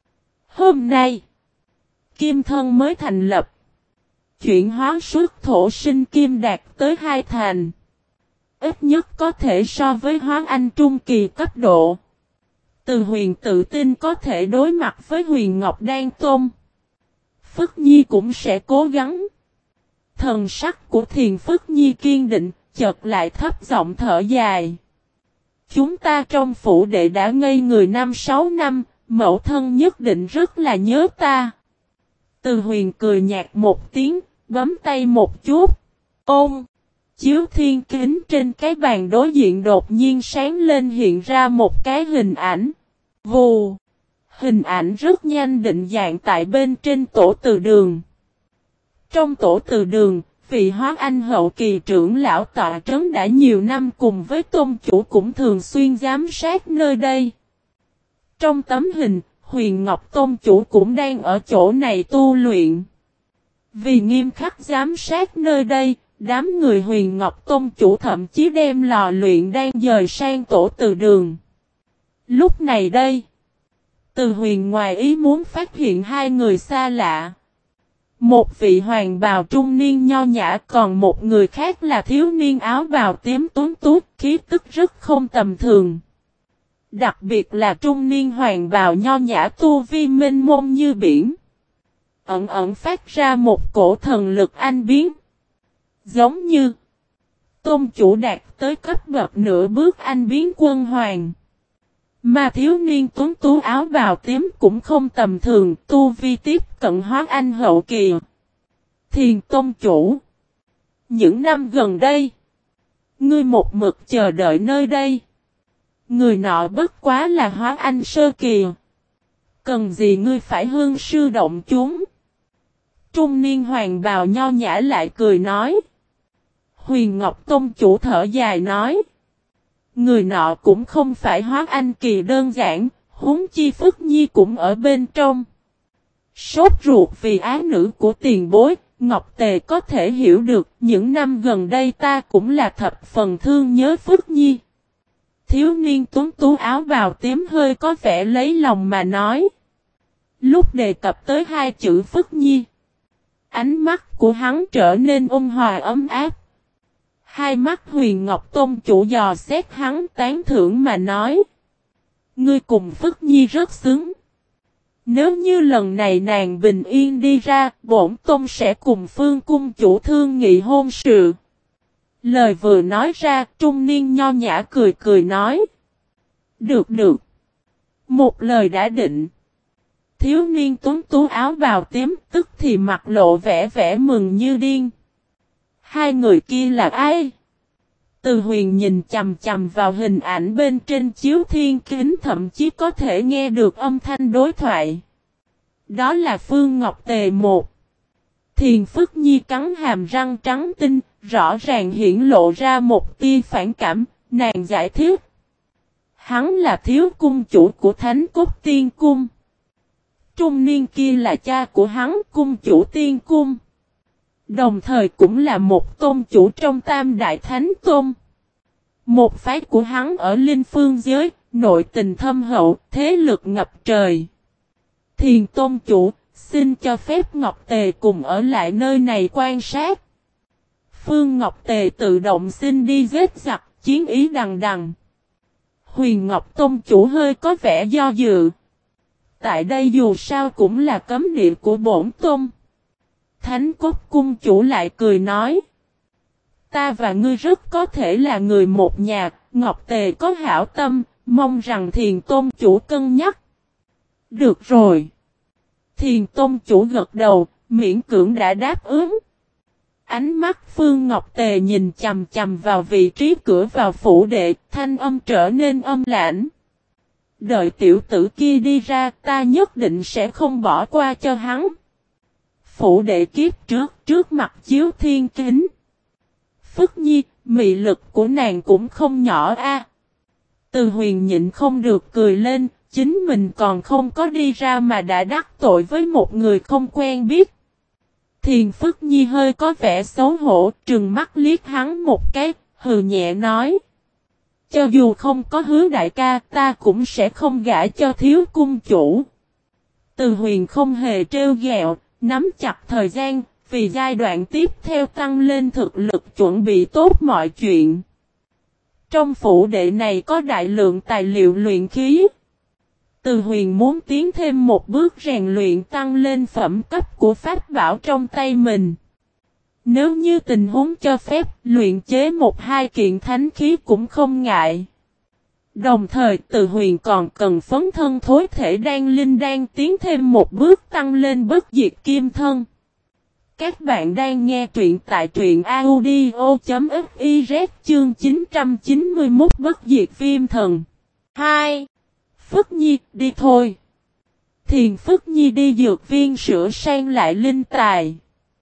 Hôm nay, Kim Thân mới thành lập. Chuyển hóa xuất thổ sinh kim đạt tới hai thành. Ít nhất có thể so với hóa anh trung kỳ cấp độ. Từ Huyền tự tin có thể đối mặt với Huyền Ngọc Đan Tôn. Phức Nhi cũng sẽ cố gắng. Thần sắc của Thiền Phức Nhi kiên định, chợt lại thấp giọng thở dài. Chúng ta trong phủ đệ đã ngây người năm sáu năm, mẫu thân nhất định rất là nhớ ta. Từ Huyền cười nhạt một tiếng, bấm tay một chút. Ôm! Chiếu thiên kính trên cái bàn đối diện đột nhiên sáng lên hiện ra một cái hình ảnh. Vù! Hình ảnh rất nhanh định dạng tại bên trên tổ từ đường. Trong tổ từ đường, vị hóa anh hậu kỳ trưởng lão tọa trấn đã nhiều năm cùng với tôn chủ cũng thường xuyên giám sát nơi đây. Trong tấm hình, Huyền Ngọc tôn chủ cũng đang ở chỗ này tu luyện. Vì nghiêm khắc giám sát nơi đây, đám người Huyền Ngọc tôn chủ thậm chí đem lò luyện đang dời sang tổ từ đường. Lúc này đây, Từ Huyền ngoài ý muốn phát hiện hai người xa lạ. Một vị hoàng bào trung niên nho nhã, còn một người khác là thiếu niên áo bào tím tuấn tút, khí tức rất không tầm thường. Đặc biệt là trung niên hoàng bào nho nhã tu vi mênh mông như biển. Ẩn ẩn phát ra một cổ thần lực anh biến. Giống như tôn chủ đạt tới cấp bậc nửa bước anh biến quân hoàng. Mà thiếu niên tuấn tú áo bào tím cũng không tầm thường, tu vi tiếp cận hóa anh hậu kỳ. Thiền tôn chủ. Những năm gần đây, ngươi một mực chờ đợi nơi đây. Người nọ bất quá là hóa anh sơ kỳ. Cần gì ngươi phải hương sư động chúng. Trung niên hoàng bào nho nhã lại cười nói. Huyền Ngọc tôn chủ thở dài nói. Người nọ cũng không phải hóa anh kỳ đơn giản, huống chi Phức Nhi cũng ở bên trong. Sốt ruột vì ái nữ của tiền bối, Ngọc Tề có thể hiểu được, những năm gần đây ta cũng là thập phần thương nhớ Phức Nhi. Thiếu niên tuấn tú áo bào tím hơi có vẻ lấy lòng mà nói. Lúc đề cập tới hai chữ Phức Nhi, ánh mắt của hắn trở nên ôn hòa ấm áp. Hai mắt Huyền Ngọc tôn chủ dò xét hắn tán thưởng mà nói. Ngươi cùng Phức Nhi rất xứng. Nếu như lần này nàng bình yên đi ra, bổn tôn sẽ cùng Phương cung chủ thương nghị hôn sự. Lời vừa nói ra, trung niên nho nhã cười cười nói. Được được. Một lời đã định. Thiếu niên tuấn tú áo bào tím tức thì mặt lộ vẻ vẻ mừng như điên. Hai người kia là ai? Từ Huyền nhìn chầm chầm vào hình ảnh bên trên chiếu thiên kính, thậm chí có thể nghe được âm thanh đối thoại. Đó là Phương Ngọc Tề một. Thiền Phức Nhi cắn hàm răng trắng tinh, rõ ràng hiển lộ ra một tia phản cảm, nàng giải thích. Hắn là thiếu cung chủ của Thánh Cốt Tiên Cung. Trung niên kia là cha của hắn, cung chủ Tiên Cung. Đồng thời cũng là một tôn chủ trong Tam Đại Thánh Tôn. Một phái của hắn ở Linh Phương giới, nội tình thâm hậu, thế lực ngập trời. Thiền Tôn chủ, xin cho phép Ngọc Tề cùng ở lại nơi này quan sát. Phương Ngọc Tề tự động xin đi giết giặc, chiến ý đằng đằng. Huyền Ngọc Tôn chủ hơi có vẻ do dự. Tại đây dù sao cũng là cấm địa của bổn tôn. Thánh Cốt cung chủ lại cười nói. Ta và ngươi rất có thể là người một nhà, Ngọc Tề có hảo tâm, mong rằng Thiền Tôn chủ cân nhắc. Được rồi. Thiền Tôn chủ gật đầu, miễn cưỡng đã đáp ứng. Ánh mắt Phương Ngọc Tề nhìn chầm chầm vào vị trí cửa vào phủ đệ, thanh âm trở nên âm lãnh. Đợi tiểu tử kia đi ra, ta nhất định sẽ không bỏ qua cho hắn. Phủ đệ kiếp trước, trước mặt chiếu thiên kính. Phất Nhi, mị lực của nàng cũng không nhỏ a. Từ Huyền nhịn không được cười lên, chính mình còn không có đi ra mà đã đắc tội với một người không quen biết. Thiền Phất Nhi hơi có vẻ xấu hổ, trừng mắt liếc hắn một cái, hừ nhẹ nói. Cho dù không có Hứa đại ca, ta cũng sẽ không gả cho thiếu cung chủ. Từ Huyền không hề trêu ghẹo, nắm chặt thời gian, vì giai đoạn tiếp theo tăng lên thực lực chuẩn bị tốt mọi chuyện. Trong phủ đệ này có đại lượng tài liệu luyện khí. Từ Huyền muốn tiến thêm một bước rèn luyện tăng lên phẩm cấp của pháp bảo trong tay mình. Nếu như tình huống cho phép, luyện chế một hai kiện thánh khí cũng không ngại. Đồng thời Từ Huyền còn cần phấn thân thối thể đan linh đan tiến thêm một bước tăng lên bất diệt kim thân. Các bạn đang nghe truyện tại truyện audio.fiz chương chín trăm chín mươi mốt bất diệt viêm thần. hai. Phất Nhi, đi thôi. Thiền Phất Nhi đi dược viên sửa sang lại linh tài.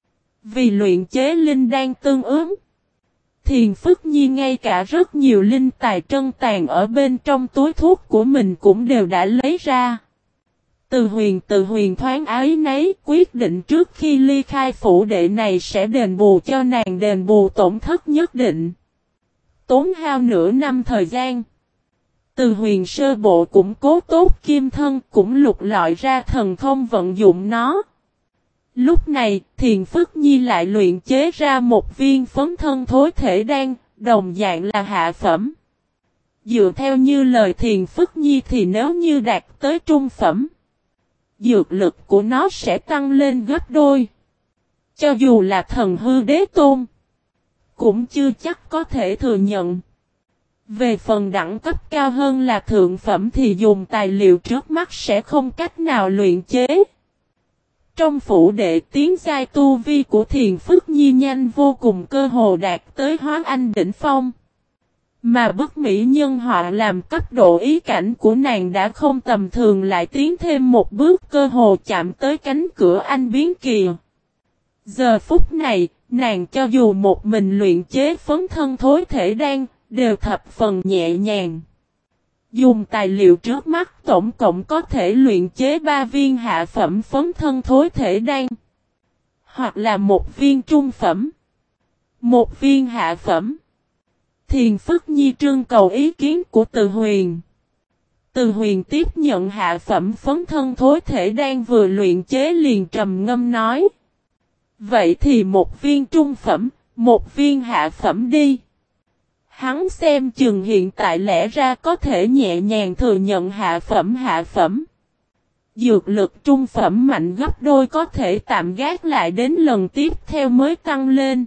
Vì luyện chế linh đan tương ứng. Thiền Phất Nhi ngay cả rất nhiều linh tài trân tàn ở bên trong túi thuốc của mình cũng đều đã lấy ra. Từ Huyền từ Huyền thoáng ái nấy quyết định trước khi ly khai phủ đệ này sẽ đền bù cho nàng đền bù tổn thất nhất định. Tốn hao nửa năm thời gian. Từ Huyền sơ bộ cũng cố tốt kim thân cũng lục lọi ra thần thông vận dụng nó. Lúc này, Thiền Phất Nhi lại luyện chế ra một viên phấn thân thối thể đan, đồng dạng là hạ phẩm. Dựa theo như lời Thiền Phất Nhi thì nếu như đạt tới trung phẩm, dược lực của nó sẽ tăng lên gấp đôi. Cho dù là thần hư đế tôn, cũng chưa chắc có thể thừa nhận. Về phần đẳng cấp cao hơn là thượng phẩm thì dùng tài liệu trước mắt sẽ không cách nào luyện chế. Trong phủ đệ tiến giai tu vi của Thiền Phất Nhi nhanh vô cùng cơ hồ đạt tới hóa anh đỉnh phong. Mà bức mỹ nhân họa làm cấp độ ý cảnh của nàng đã không tầm thường lại tiến thêm một bước cơ hồ chạm tới cánh cửa anh biến kỳ. Giờ phút này, nàng cho dù một mình luyện chế phấn thân thối thể đan, đều thập phần nhẹ nhàng. Dùng tài liệu trước mắt tổng cộng có thể luyện chế ba viên hạ phẩm phấn thân thối thể đan. Hoặc là một viên trung phẩm. Một viên hạ phẩm. Thiền Phất Nhi trưng cầu ý kiến của Từ Huyền. Từ Huyền tiếp nhận hạ phẩm phấn thân thối thể đan vừa luyện chế liền trầm ngâm nói. Vậy thì một viên trung phẩm, một viên hạ phẩm đi. Hắn xem chừng hiện tại lẽ ra có thể nhẹ nhàng thừa nhận hạ phẩm hạ phẩm. Dược lực trung phẩm mạnh gấp đôi có thể tạm gác lại đến lần tiếp theo mới tăng lên.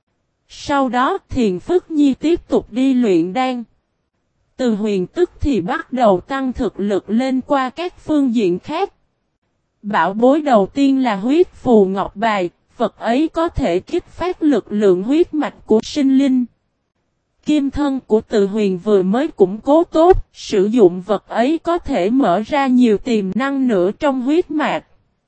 Sau đó Thiền Phất Nhi tiếp tục đi luyện đan. Từ Huyền tức thì bắt đầu tăng thực lực lên qua các phương diện khác. Bảo bối đầu tiên là huyết phù ngọc bài, vật ấy có thể kích phát lực lượng huyết mạch của sinh linh. Kim thân của Từ Huyền vừa mới củng cố tốt, sử dụng vật ấy có thể mở ra nhiều tiềm năng nữa trong huyết mạch.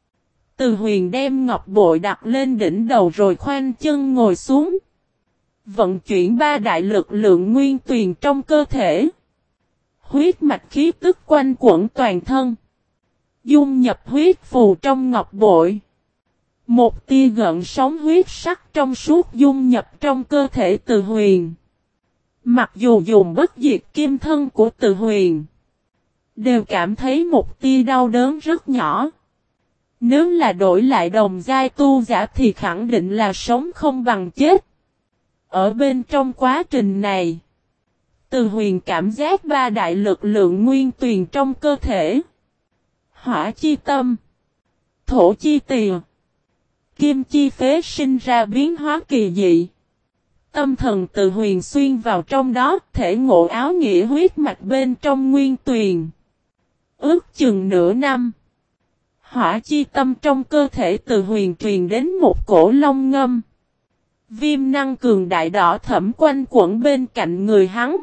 Từ Huyền đem ngọc bội đặt lên đỉnh đầu rồi khoanh chân ngồi xuống. Vận chuyển ba đại lực lượng nguyên tuyền trong cơ thể. Huyết mạch khí tức quanh quẩn toàn thân. Dung nhập huyết phù trong ngọc bội. Một tia gợn sóng huyết sắc trong suốt dung nhập trong cơ thể Từ Huyền. Mặc dù dùng bất diệt kim thân của Từ Huyền, đều cảm thấy một tia đau đớn rất nhỏ. Nếu là đổi lại đồng giai tu giả thì khẳng định là sống không bằng chết. Ở bên trong quá trình này, Từ Huyền cảm giác ba đại lực lượng nguyên tuyền trong cơ thể. Hỏa chi tâm, thổ chi tìa, kim chi phế sinh ra biến hóa kỳ dị. Tâm thần Từ Huyền xuyên vào trong đó, thể ngộ áo nghĩa huyết mạch bên trong nguyên tuyền. Ước chừng nửa năm, hỏa chi tâm trong cơ thể Từ Huyền truyền đến một cổ long ngâm. Viêm năng cường đại đỏ thẫm quanh quẩn bên cạnh người hắn.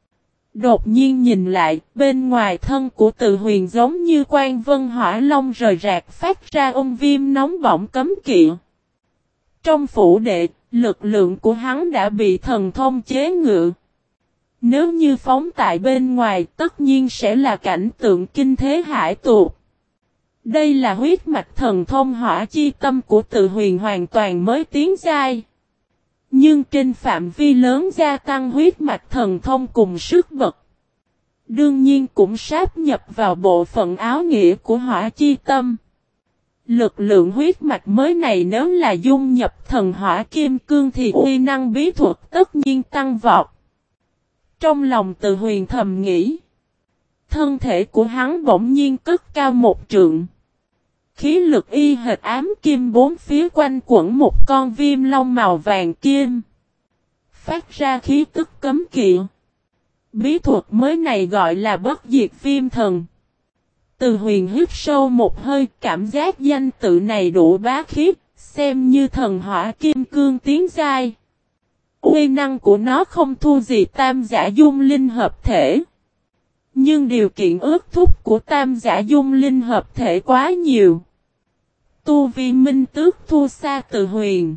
Đột nhiên nhìn lại, bên ngoài thân của Từ Huyền giống như quan vân hỏa long rời rạc phát ra ông viêm nóng bỏng cấm kỵ. Trong phủ đệ, lực lượng của hắn đã bị thần thông chế ngự. Nếu như phóng tại bên ngoài, tất nhiên sẽ là cảnh tượng kinh thế hải tuột. Đây là huyết mạch thần thông hỏa chi tâm của Từ Huyền hoàn toàn mới tiến giai. Nhưng trên phạm vi lớn gia tăng huyết mạch thần thông cùng sức bật. Đương nhiên cũng sáp nhập vào bộ phận áo nghĩa của hỏa chi tâm. Lực lượng huyết mạch mới này nếu là dung nhập thần hỏa kim cương thì uy năng bí thuật tất nhiên tăng vọt. Trong lòng Từ Huyền thầm nghĩ. Thân thể của hắn bỗng nhiên cất cao một trượng. Khí lực y hệt ám kim bốn phía quanh quẩn một con viêm long màu vàng kim. Phát ra khí tức cấm kỵ. Bí thuật mới này gọi là bất diệt viêm thần. Từ Huyền hít sâu một hơi, cảm giác danh tự này đủ bá khí, xem như thần hỏa kim cương tiến giai. Uy năng của nó không thua gì tam giả dung linh hợp thể. Nhưng điều kiện ước thúc của tam giả dung linh hợp thể quá nhiều. Tu vi minh tước thua xa Từ Huyền.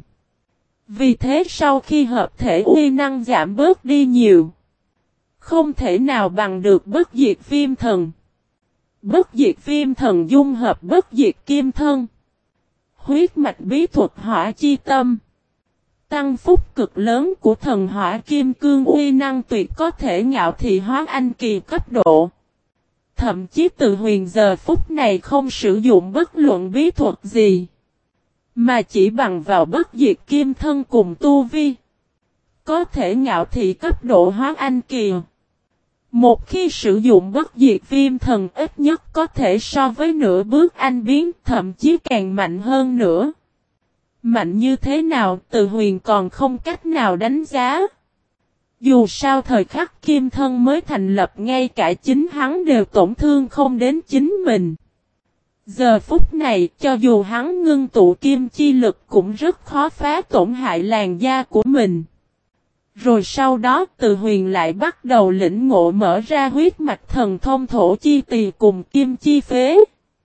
Vì thế sau khi hợp thể uy năng giảm bớt đi nhiều. Không thể nào bằng được bất diệt viêm thần. Bất diệt viêm thần dung hợp bất diệt kim thân. Huyết mạch bí thuật hỏa chi tâm. Tăng phúc cực lớn của thần hỏa kim cương uy năng tuyệt có thể ngạo thị hóa anh kỳ cấp độ. Thậm chí Từ Huyền giờ phút này không sử dụng bất luận bí thuật gì. Mà chỉ bằng vào bất diệt kim thân cùng tu vi. Có thể ngạo thị cấp độ hóa anh kỳ. Một khi sử dụng bất diệt viêm thần ít nhất có thể so với nửa bước anh biến, thậm chí càng mạnh hơn nữa. Mạnh như thế nào Từ Huyền còn không cách nào đánh giá. Dù sao thời khắc kim thân mới thành lập ngay cả chính hắn đều tổn thương không đến chính mình. Giờ phút này cho dù hắn ngưng tụ kim chi lực cũng rất khó phá tổn hại làn da của mình. Rồi sau đó Từ Huyền lại bắt đầu lĩnh ngộ mở ra huyết mạch thần thông thổ chi tỳ cùng kim chi phế.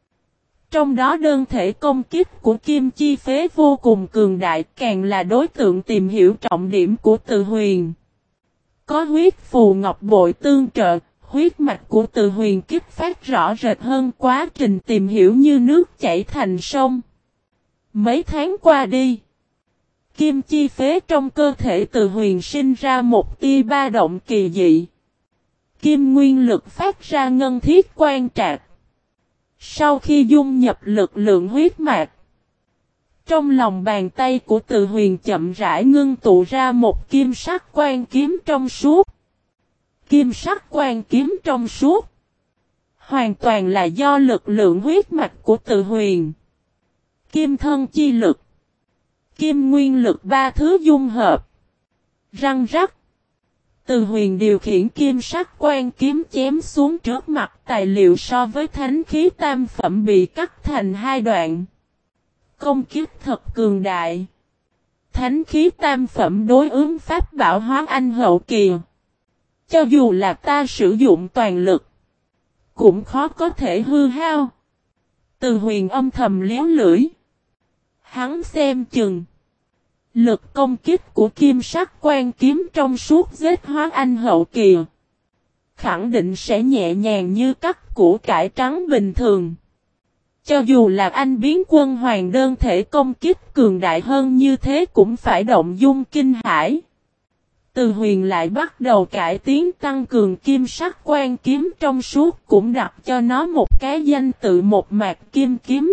Trong đó đơn thể công kích của kim chi phế vô cùng cường đại, càng là đối tượng tìm hiểu trọng điểm của Từ Huyền. Có huyết phù ngọc bội tương trợ, huyết mạch của Từ Huyền kích phát rõ rệt hơn quá trình tìm hiểu như nước chảy thành sông. Mấy tháng qua đi, kim chi phế trong cơ thể Từ Huyền sinh ra một tia ba động kỳ dị. Kim nguyên lực phát ra ngân thiết quan trạc. Sau khi dung nhập lực lượng huyết mạch, trong lòng bàn tay của Từ Huyền chậm rãi ngưng tụ ra một kim sắc quan kiếm trong suốt. Kim sắc quan kiếm trong suốt hoàn toàn là do lực lượng huyết mạch của Từ Huyền, kim thân chi lực, kim nguyên lực ba thứ dung hợp. Răng rắc. Từ Huyền điều khiển kim sắc quan kiếm chém xuống trước mặt tài liệu so với thánh khí tam phẩm bị cắt thành hai đoạn. Công kích thật cường đại. Thánh khí tam phẩm đối ứng pháp bảo hóa anh hậu kỳ. Cho dù là ta sử dụng toàn lực, cũng khó có thể hư hao. Từ Huyền âm thầm léo lưỡi. Hắn xem chừng. Lực công kích của kim sắc quan kiếm trong suốt giết hóa anh hậu kỳ. Khẳng định sẽ nhẹ nhàng như cắt củ cải trắng bình thường. Cho dù là anh biến quân hoàng đơn thể công kích cường đại hơn như thế cũng phải động dung kinh hãi. Từ Huyền lại bắt đầu cải tiến tăng cường kim sắc quan kiếm trong suốt, cũng đặt cho nó một cái danh tự một mạc kim kiếm.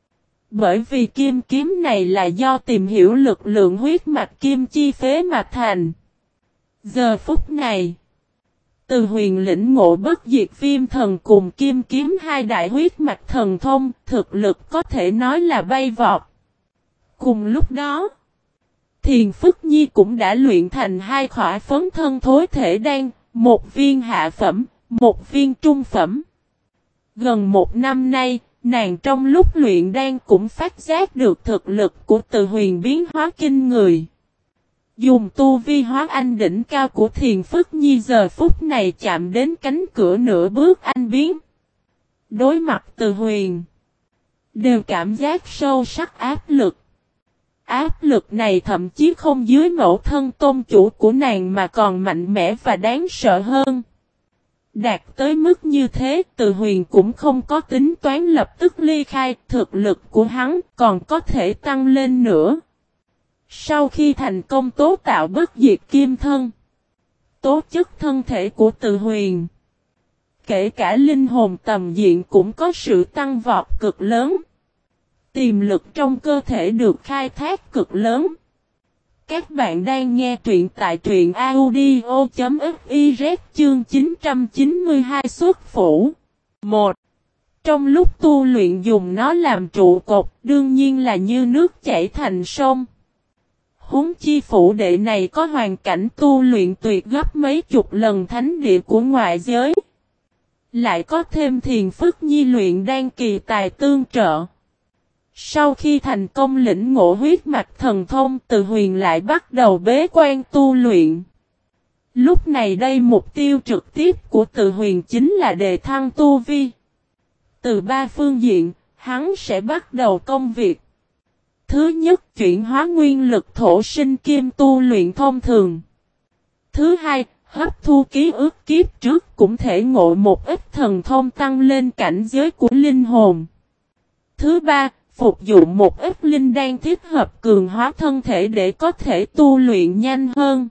Bởi vì kim kiếm này là do tìm hiểu lực lượng huyết mạch kim chi phế mà thành. Giờ phút này, Từ Huyền lĩnh ngộ bất diệt viêm thần cùng kim kiếm hai đại huyết mạch thần thông, thực lực có thể nói là bay vọt. Cùng lúc đó, Thiền Phức Nhi cũng đã luyện thành hai khỏa phấn thân thối thể đan, một viên hạ phẩm, một viên trung phẩm. Gần một năm nay, nàng trong lúc luyện đan cũng phát giác được thực lực của Từ Huyền biến hóa kinh người. Dùng tu vi hóa anh đỉnh cao của Thiền Phức Nhi giờ phút này chạm đến cánh cửa nửa bước anh biến. Đối mặt Từ Huyền, đều cảm giác sâu sắc áp lực. Áp lực này thậm chí không dưới mẫu thân tôn chủ của nàng mà còn mạnh mẽ và đáng sợ hơn. Đạt tới mức như thế, Từ Huyền cũng không có tính toán lập tức ly khai, thực lực của hắn còn có thể tăng lên nữa. Sau khi thành công tố tạo bất diệt kim thân, tố chất thân thể của Từ Huyền, kể cả linh hồn tầm diện cũng có sự tăng vọt cực lớn. Tiềm lực trong cơ thể được khai thác cực lớn. Các bạn đang nghe truyện tại truyện audio chấm fiz chương chín trăm chín mươi hai xuất phủ. một. Trong lúc tu luyện dùng nó làm trụ cột, đương nhiên là như nước chảy thành sông. Huống chi phủ đệ này có hoàn cảnh tu luyện tuyệt gấp mấy chục lần thánh địa của ngoại giới. Lại có thêm Thiền Phức Nhi luyện đan kỳ tài tương trợ. Sau khi thành công lĩnh ngộ huyết mạch thần thông, Từ Huyền lại bắt đầu bế quan tu luyện. Lúc này đây mục tiêu trực tiếp của Từ Huyền chính là đề thăng tu vi. Từ ba phương diện, hắn sẽ bắt đầu công việc. Thứ nhất, chuyển hóa nguyên lực thổ sinh kim tu luyện thông thường. Thứ hai, hấp thu ký ức kiếp trước cũng thể ngộ một ít thần thông tăng lên cảnh giới của linh hồn. Thứ ba, phục dụng một ít linh đan thích hợp cường hóa thân thể để có thể tu luyện nhanh hơn.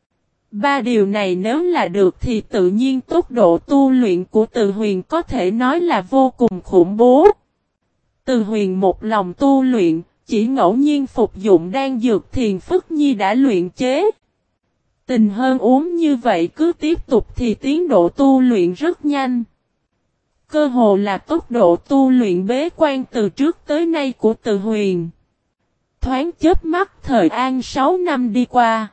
Ba điều này nếu là được thì tự nhiên tốc độ tu luyện của Từ Huyền có thể nói là vô cùng khủng bố. Từ Huyền một lòng tu luyện, chỉ ngẫu nhiên phục dụng đan dược Thiền Phức Nhi đã luyện chế. Tình hơn uống như vậy cứ tiếp tục thì tiến độ tu luyện rất nhanh. Cơ hồ là tốc độ tu luyện bế quan từ trước tới nay của Từ Huyền. Thoáng chớp mắt thời an sáu năm đi qua.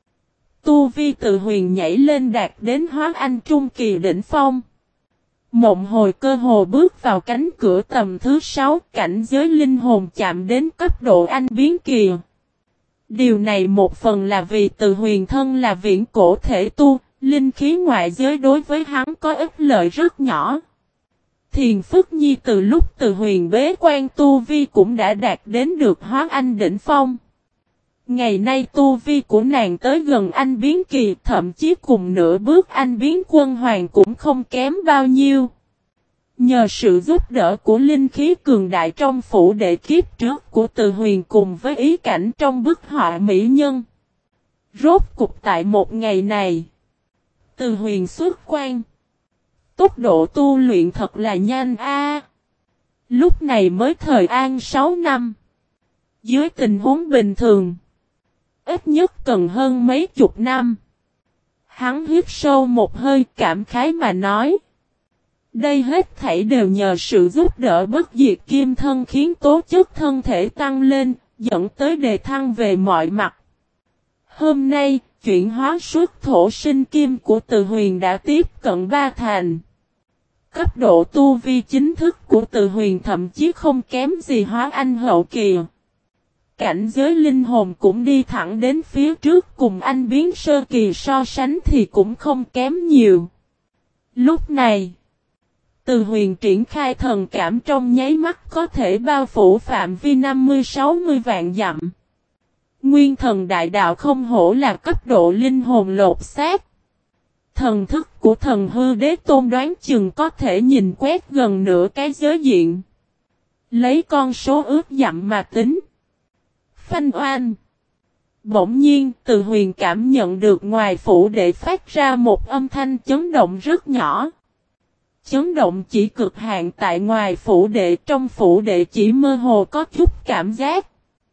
Tu vi Từ Huyền nhảy lên đạt đến hóa anh trung kỳ đỉnh phong. Mộng hồi cơ hồ bước vào cánh cửa tầm thứ sáu, cảnh giới linh hồn chạm đến cấp độ anh biến kỳ. Điều này một phần là vì Từ Huyền thân là viễn cổ thể tu, linh khí ngoại giới đối với hắn có ích lợi rất nhỏ. Thiền Phức Nhi từ lúc Từ Huyền bế quan tu vi cũng đã đạt đến được hóa anh đỉnh phong. Ngày nay tu vi của nàng tới gần anh biến kỳ, thậm chí cùng nửa bước anh biến quân hoàng cũng không kém bao nhiêu. Nhờ sự giúp đỡ của linh khí cường đại trong phủ đệ kiếp trước của Từ Huyền cùng với ý cảnh trong bức họa mỹ nhân. Rốt cục tại một ngày này, Từ Huyền xuất quan. Tốc độ tu luyện thật là nhanh a. Lúc này mới thời an sáu năm. Dưới tình huống bình thường, ít nhất cần hơn mấy chục năm. Hắn hít sâu một hơi cảm khái mà nói. Đây hết thảy đều nhờ sự giúp đỡ bất diệt kim thân khiến tố chất thân thể tăng lên, dẫn tới đề thăng về mọi mặt. Hôm nay, chuyển hóa xuất thổ sinh kim của Từ Huyền đã tiếp cận ba thành. Cấp độ tu vi chính thức của Từ Huyền thậm chí không kém gì hóa anh hậu kỳ. Cảnh giới linh hồn cũng đi thẳng đến phía trước, cùng anh biến sơ kỳ so sánh thì cũng không kém nhiều. Lúc này, Từ Huyền triển khai thần cảm trong nháy mắt có thể bao phủ phạm vi năm mươi sáu mươi vạn dặm. Nguyên thần đại đạo không hổ là cấp độ linh hồn lột xác. Thần thức của thần hư đế tôn đoán chừng có thể nhìn quét gần nửa cái giới diện. Lấy con số ước dặm mà tính. Phanh oan. Bỗng nhiên, Từ Huyền cảm nhận được ngoài phủ đệ phát ra một âm thanh chấn động rất nhỏ. Chấn động chỉ cực hạn tại ngoài phủ đệ, trong phủ đệ chỉ mơ hồ có chút cảm giác.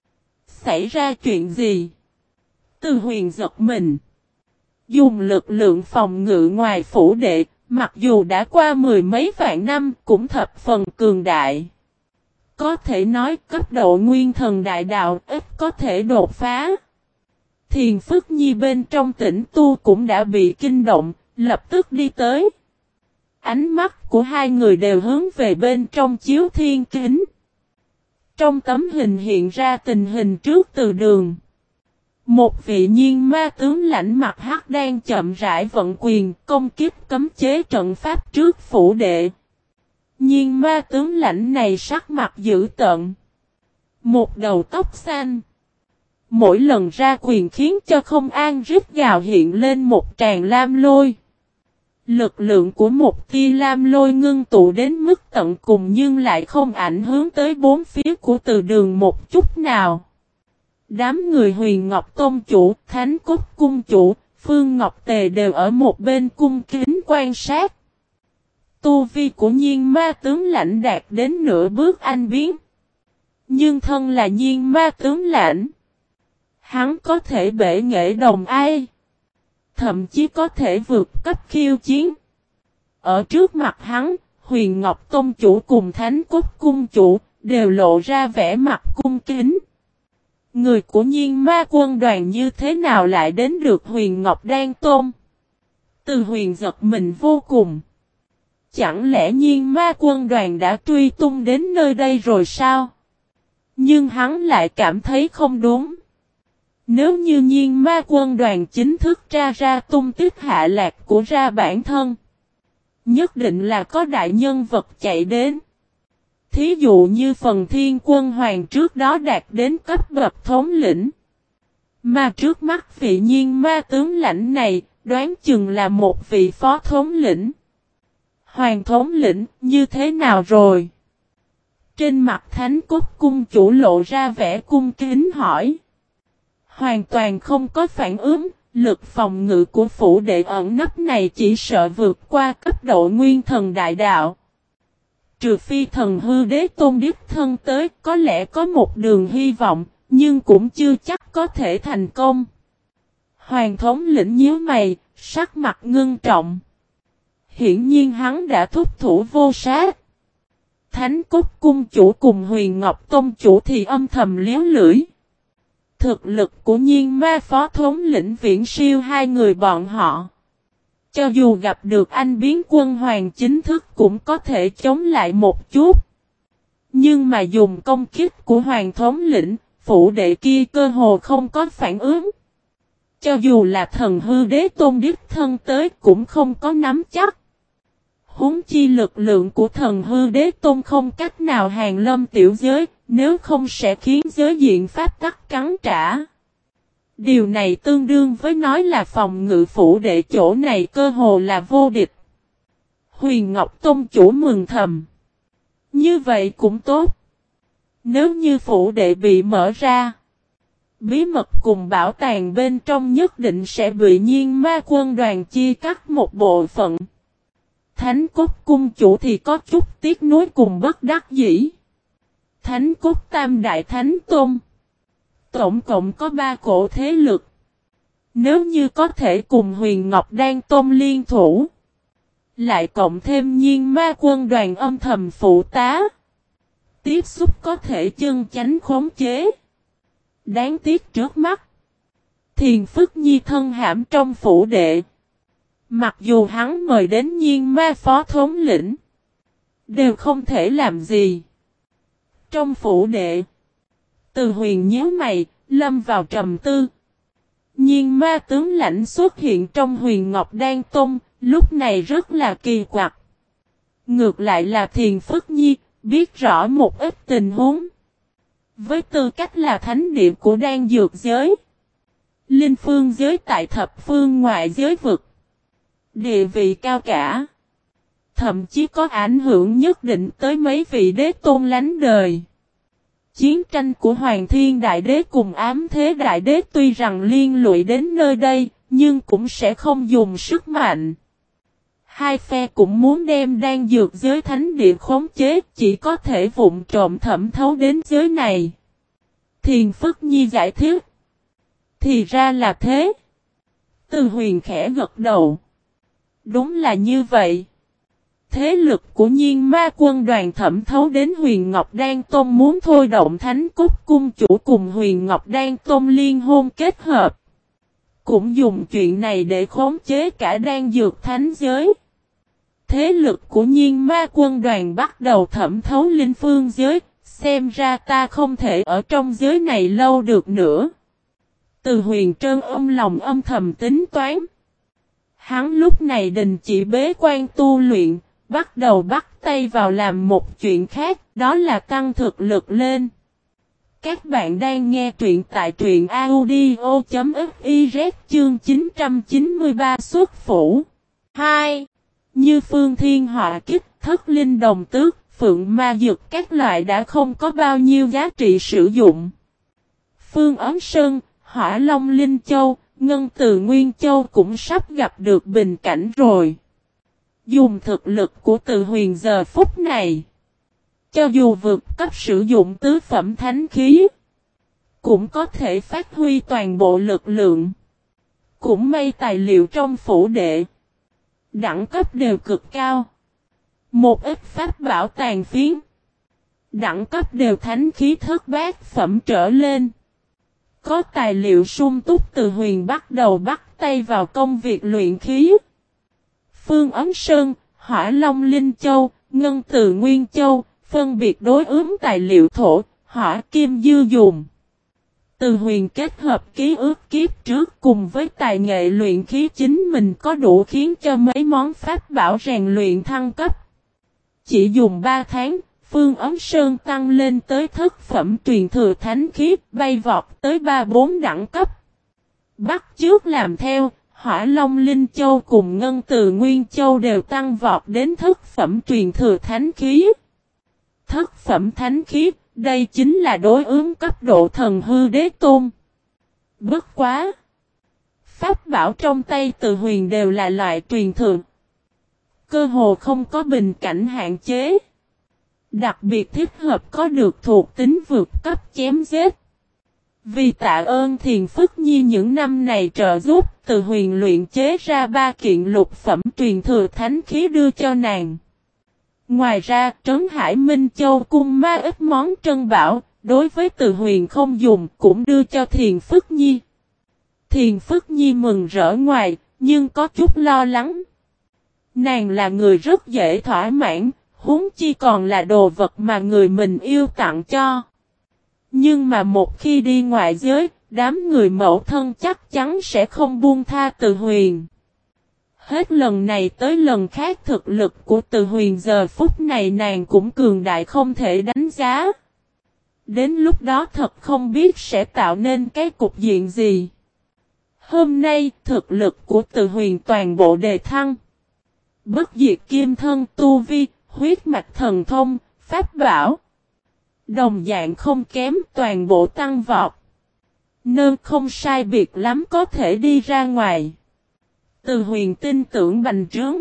Xảy ra chuyện gì? Từ Huyền giật mình. Dùng lực lượng phòng ngự ngoài phủ đệ, mặc dù đã qua mười mấy vạn năm cũng thập phần cường đại. Có thể nói cấp độ nguyên thần đại đạo ít có thể đột phá. Thiền Phước Nhi bên trong tĩnh tu cũng đã bị kinh động, lập tức đi tới. Ánh mắt của hai người đều hướng về bên trong chiếu thiên kính. Trong tấm hình hiện ra tình hình trước từ đường. Một vị nhiên ma tướng lãnh mặt hắc đang chậm rãi vận quyền công kích cấm chế trận pháp trước phủ đệ. Nhiên ma tướng lãnh này sắc mặt dữ tợn. Một đầu tóc xanh. Mỗi lần ra quyền khiến cho không an rít gào hiện lên một tràng lam lôi. Lực lượng của một tia lam lôi ngưng tụ đến mức tận cùng nhưng lại không ảnh hưởng tới bốn phía của từ đường một chút nào. Đám người Huyền Ngọc Tôn Chủ, Thánh Cốt Cung Chủ, Phương Ngọc Tề đều ở một bên cung kính quan sát. Tu vi của nhiên ma tướng lãnh đạt đến nửa bước anh biến. Nhưng thân là nhiên ma tướng lãnh. Hắn có thể bể nghệ đồng ai. Thậm chí có thể vượt cấp khiêu chiến. Ở trước mặt hắn, Huyền Ngọc Tôn Chủ cùng Thánh Cốt Cung Chủ đều lộ ra vẻ mặt cung kính. Người của nhiên ma quân đoàn như thế nào lại đến được Huyền Ngọc Đan Tôn? Từ Huyền giật mình vô cùng. Chẳng lẽ nhiên ma quân đoàn đã truy tung đến nơi đây rồi sao? Nhưng hắn lại cảm thấy không đúng. Nếu như nhiên ma quân đoàn chính thức tra ra tung tích hạ lạc của ra bản thân. Nhất định là có đại nhân vật chạy đến. Thí dụ như phần thiên quân hoàng trước đó đạt đến cấp bậc thống lĩnh. Mà trước mắt vị nhiên ma tướng lãnh này, đoán chừng là một vị phó thống lĩnh. Hoàng thống lĩnh, như thế nào rồi? Trên mặt Thánh Cốt Cung Chủ lộ ra vẻ cung kính hỏi. Hoàn toàn không có phản ứng, lực phòng ngự của phủ đệ ẩn nấp này chỉ sợ vượt qua cấp độ nguyên thần đại đạo. Trừ phi thần hư đế tôn đích thân tới, có lẽ có một đường hy vọng, nhưng cũng chưa chắc có thể thành công. Hoàng thống lĩnh nhíu mày, sắc mặt ngưng trọng. Hiển nhiên hắn đã thúc thủ vô sát. Thánh Cốt Cung Chủ cùng Huyền Ngọc Tôn Chủ thì âm thầm liếu lưỡi. Thực lực của nhiên ma phó thống lĩnh viễn siêu hai người bọn họ. Cho dù gặp được anh biến quân hoàng chính thức cũng có thể chống lại một chút. Nhưng mà dùng công kích của hoàng thống lĩnh, phủ đệ kia cơ hồ không có phản ứng. Cho dù là thần hư đế tôn đích thân tới cũng không có nắm chắc. Huống chi lực lượng của thần hư đế tôn không cách nào hàng lâm tiểu giới, nếu không sẽ khiến giới diện pháp tắc cắn trả. Điều này tương đương với nói là phòng ngự phủ đệ chỗ này cơ hồ là vô địch. Huyền Ngọc Tôn Chủ mừng thầm. Như vậy cũng tốt. Nếu như phủ đệ bị mở ra, bí mật cùng bảo tàng bên trong nhất định sẽ bị nhiên ma quân đoàn chia cắt một bộ phận. Thánh Cốt Cung Chủ thì có chút tiếc nuối cùng bất đắc dĩ. Thánh Cốt Tam Đại Thánh Tôn. Tổng cộng có ba cổ thế lực. Nếu như có thể cùng Huyền Ngọc Đan Tôn liên thủ. Lại cộng thêm nhiên ma quân đoàn âm thầm phụ tá. Tiếp xúc có thể chân chánh khống chế. Đáng tiếc trước mắt. Thiền Phước Nhi thân hãm trong phủ đệ. Mặc dù hắn mời đến nhiên ma phó thống lĩnh. Đều không thể làm gì. Trong phủ đệ. Từ Huyền nhíu mày, lâm vào trầm tư. Nhiên ma tướng lãnh xuất hiện trong Huyền Ngọc Đan Tôn, lúc này rất là kỳ quặc. Ngược lại là Thiền Phước Nhi, biết rõ một ít tình huống. Với tư cách là thánh địa của đan dược giới. Linh phương giới tại thập phương ngoại giới vực. Địa vị cao cả. Thậm chí có ảnh hưởng nhất định tới mấy vị đế tôn lánh đời. Chiến tranh của Hoàng Thiên Đại Đế cùng Ám Thế Đại Đế tuy rằng liên lụy đến nơi đây, nhưng cũng sẽ không dùng sức mạnh. Hai phe cũng muốn đem đan dược giới thánh địa khống chế, chỉ có thể vụng trộm thẩm thấu đến giới này. Thiền Phất Nhi giải thích. Thì ra là thế. Từ Huyền khẽ gật đầu. Đúng là như vậy. Thế lực của Nhiên Ma quân đoàn thẩm thấu đến Huyền Ngọc Đan Tôn muốn thôi động Thánh Cốt cung chủ cùng Huyền Ngọc Đan Tôn liên hôn kết hợp. Cũng dùng chuyện này để khống chế cả đan dược thánh giới. Thế lực của Nhiên Ma quân đoàn bắt đầu thẩm thấu linh phương giới, xem ra ta không thể ở trong giới này lâu được nữa. Từ Huyền Trân âm lòng âm thầm tính toán. Hắn lúc này đình chỉ bế quan tu luyện, bắt đầu bắt tay vào làm một chuyện khác, đó là tăng thực lực lên. Các bạn đang nghe truyện tại truyện audio.fiz chương chín trăm chín mươi ba xuất phủ. hai. Như phương thiên họa kích, thất linh đồng tước, phượng ma dược các loại đã không có bao nhiêu giá trị sử dụng. Phương Ấm Sơn, Hỏa Long Linh Châu, Ngân Từ Nguyên Châu cũng sắp gặp được bình cảnh rồi. Dùng thực lực của Từ Huyền giờ phút này, cho dù vượt cấp sử dụng tứ phẩm thánh khí, cũng có thể phát huy toàn bộ lực lượng. Cũng may tài liệu trong phủ đệ, đẳng cấp đều cực cao. Một ít pháp bảo tàn phiến, đẳng cấp đều thánh khí thất bát phẩm trở lên. Có tài liệu sung túc, Từ Huyền bắt đầu bắt tay vào công việc luyện khí. Phương Ấm Sơn, Hỏa Long Linh Châu, Ngân Từ Nguyên Châu, phân biệt đối ứng tài liệu thổ, hỏa kim dư dùng. Từ Huyền kết hợp ký ức kiếp trước cùng với tài nghệ luyện khí chính mình có đủ khiến cho mấy món pháp bảo rèn luyện thăng cấp. Chỉ dùng ba tháng, Phương Ấm Sơn tăng lên tới thất phẩm truyền thừa thánh khí, bay vọt tới ba bốn đẳng cấp. Bắt chước làm theo, Hỏa Long Linh Châu cùng Ngân Từ Nguyên Châu đều tăng vọt đến thất phẩm truyền thừa thánh khí. Thất phẩm thánh khí, đây chính là đối ứng cấp độ thần hư đế tôn. Bất quá! Pháp bảo trong tay Từ Huyền đều là loại truyền thừa. Cơ hồ không có bình cảnh hạn chế. Đặc biệt thích hợp có được thuộc tính vượt cấp chém giết. Vì tạ ơn Thiền Phất Nhi những năm này trợ giúp, Từ Huyền luyện chế ra ba kiện lục phẩm truyền thừa thánh khí đưa cho nàng. Ngoài ra, Trấn Hải Minh Châu cung ma ít món trân bảo, đối với Từ Huyền không dùng cũng đưa cho Thiền Phất Nhi. Thiền Phất Nhi mừng rỡ ngoài, nhưng có chút lo lắng. Nàng là người rất dễ thỏa mãn, huống chi còn là đồ vật mà người mình yêu tặng cho. Nhưng mà một khi đi ngoại giới, đám người mẫu thân chắc chắn sẽ không buông tha Từ Huyền. Hết lần này tới lần khác thực lực của Từ Huyền giờ phút này nàng cũng cường đại không thể đánh giá. Đến lúc đó thật không biết sẽ tạo nên cái cục diện gì. Hôm nay thực lực của Từ Huyền toàn bộ đề thăng. Bất diệt kim thân tu vi, huyết mạch thần thông, pháp bảo. Đồng dạng không kém, toàn bộ tăng vọt. Nên không sai biệt lắm có thể đi ra ngoài. Từ Huyền tin tưởng bành trướng.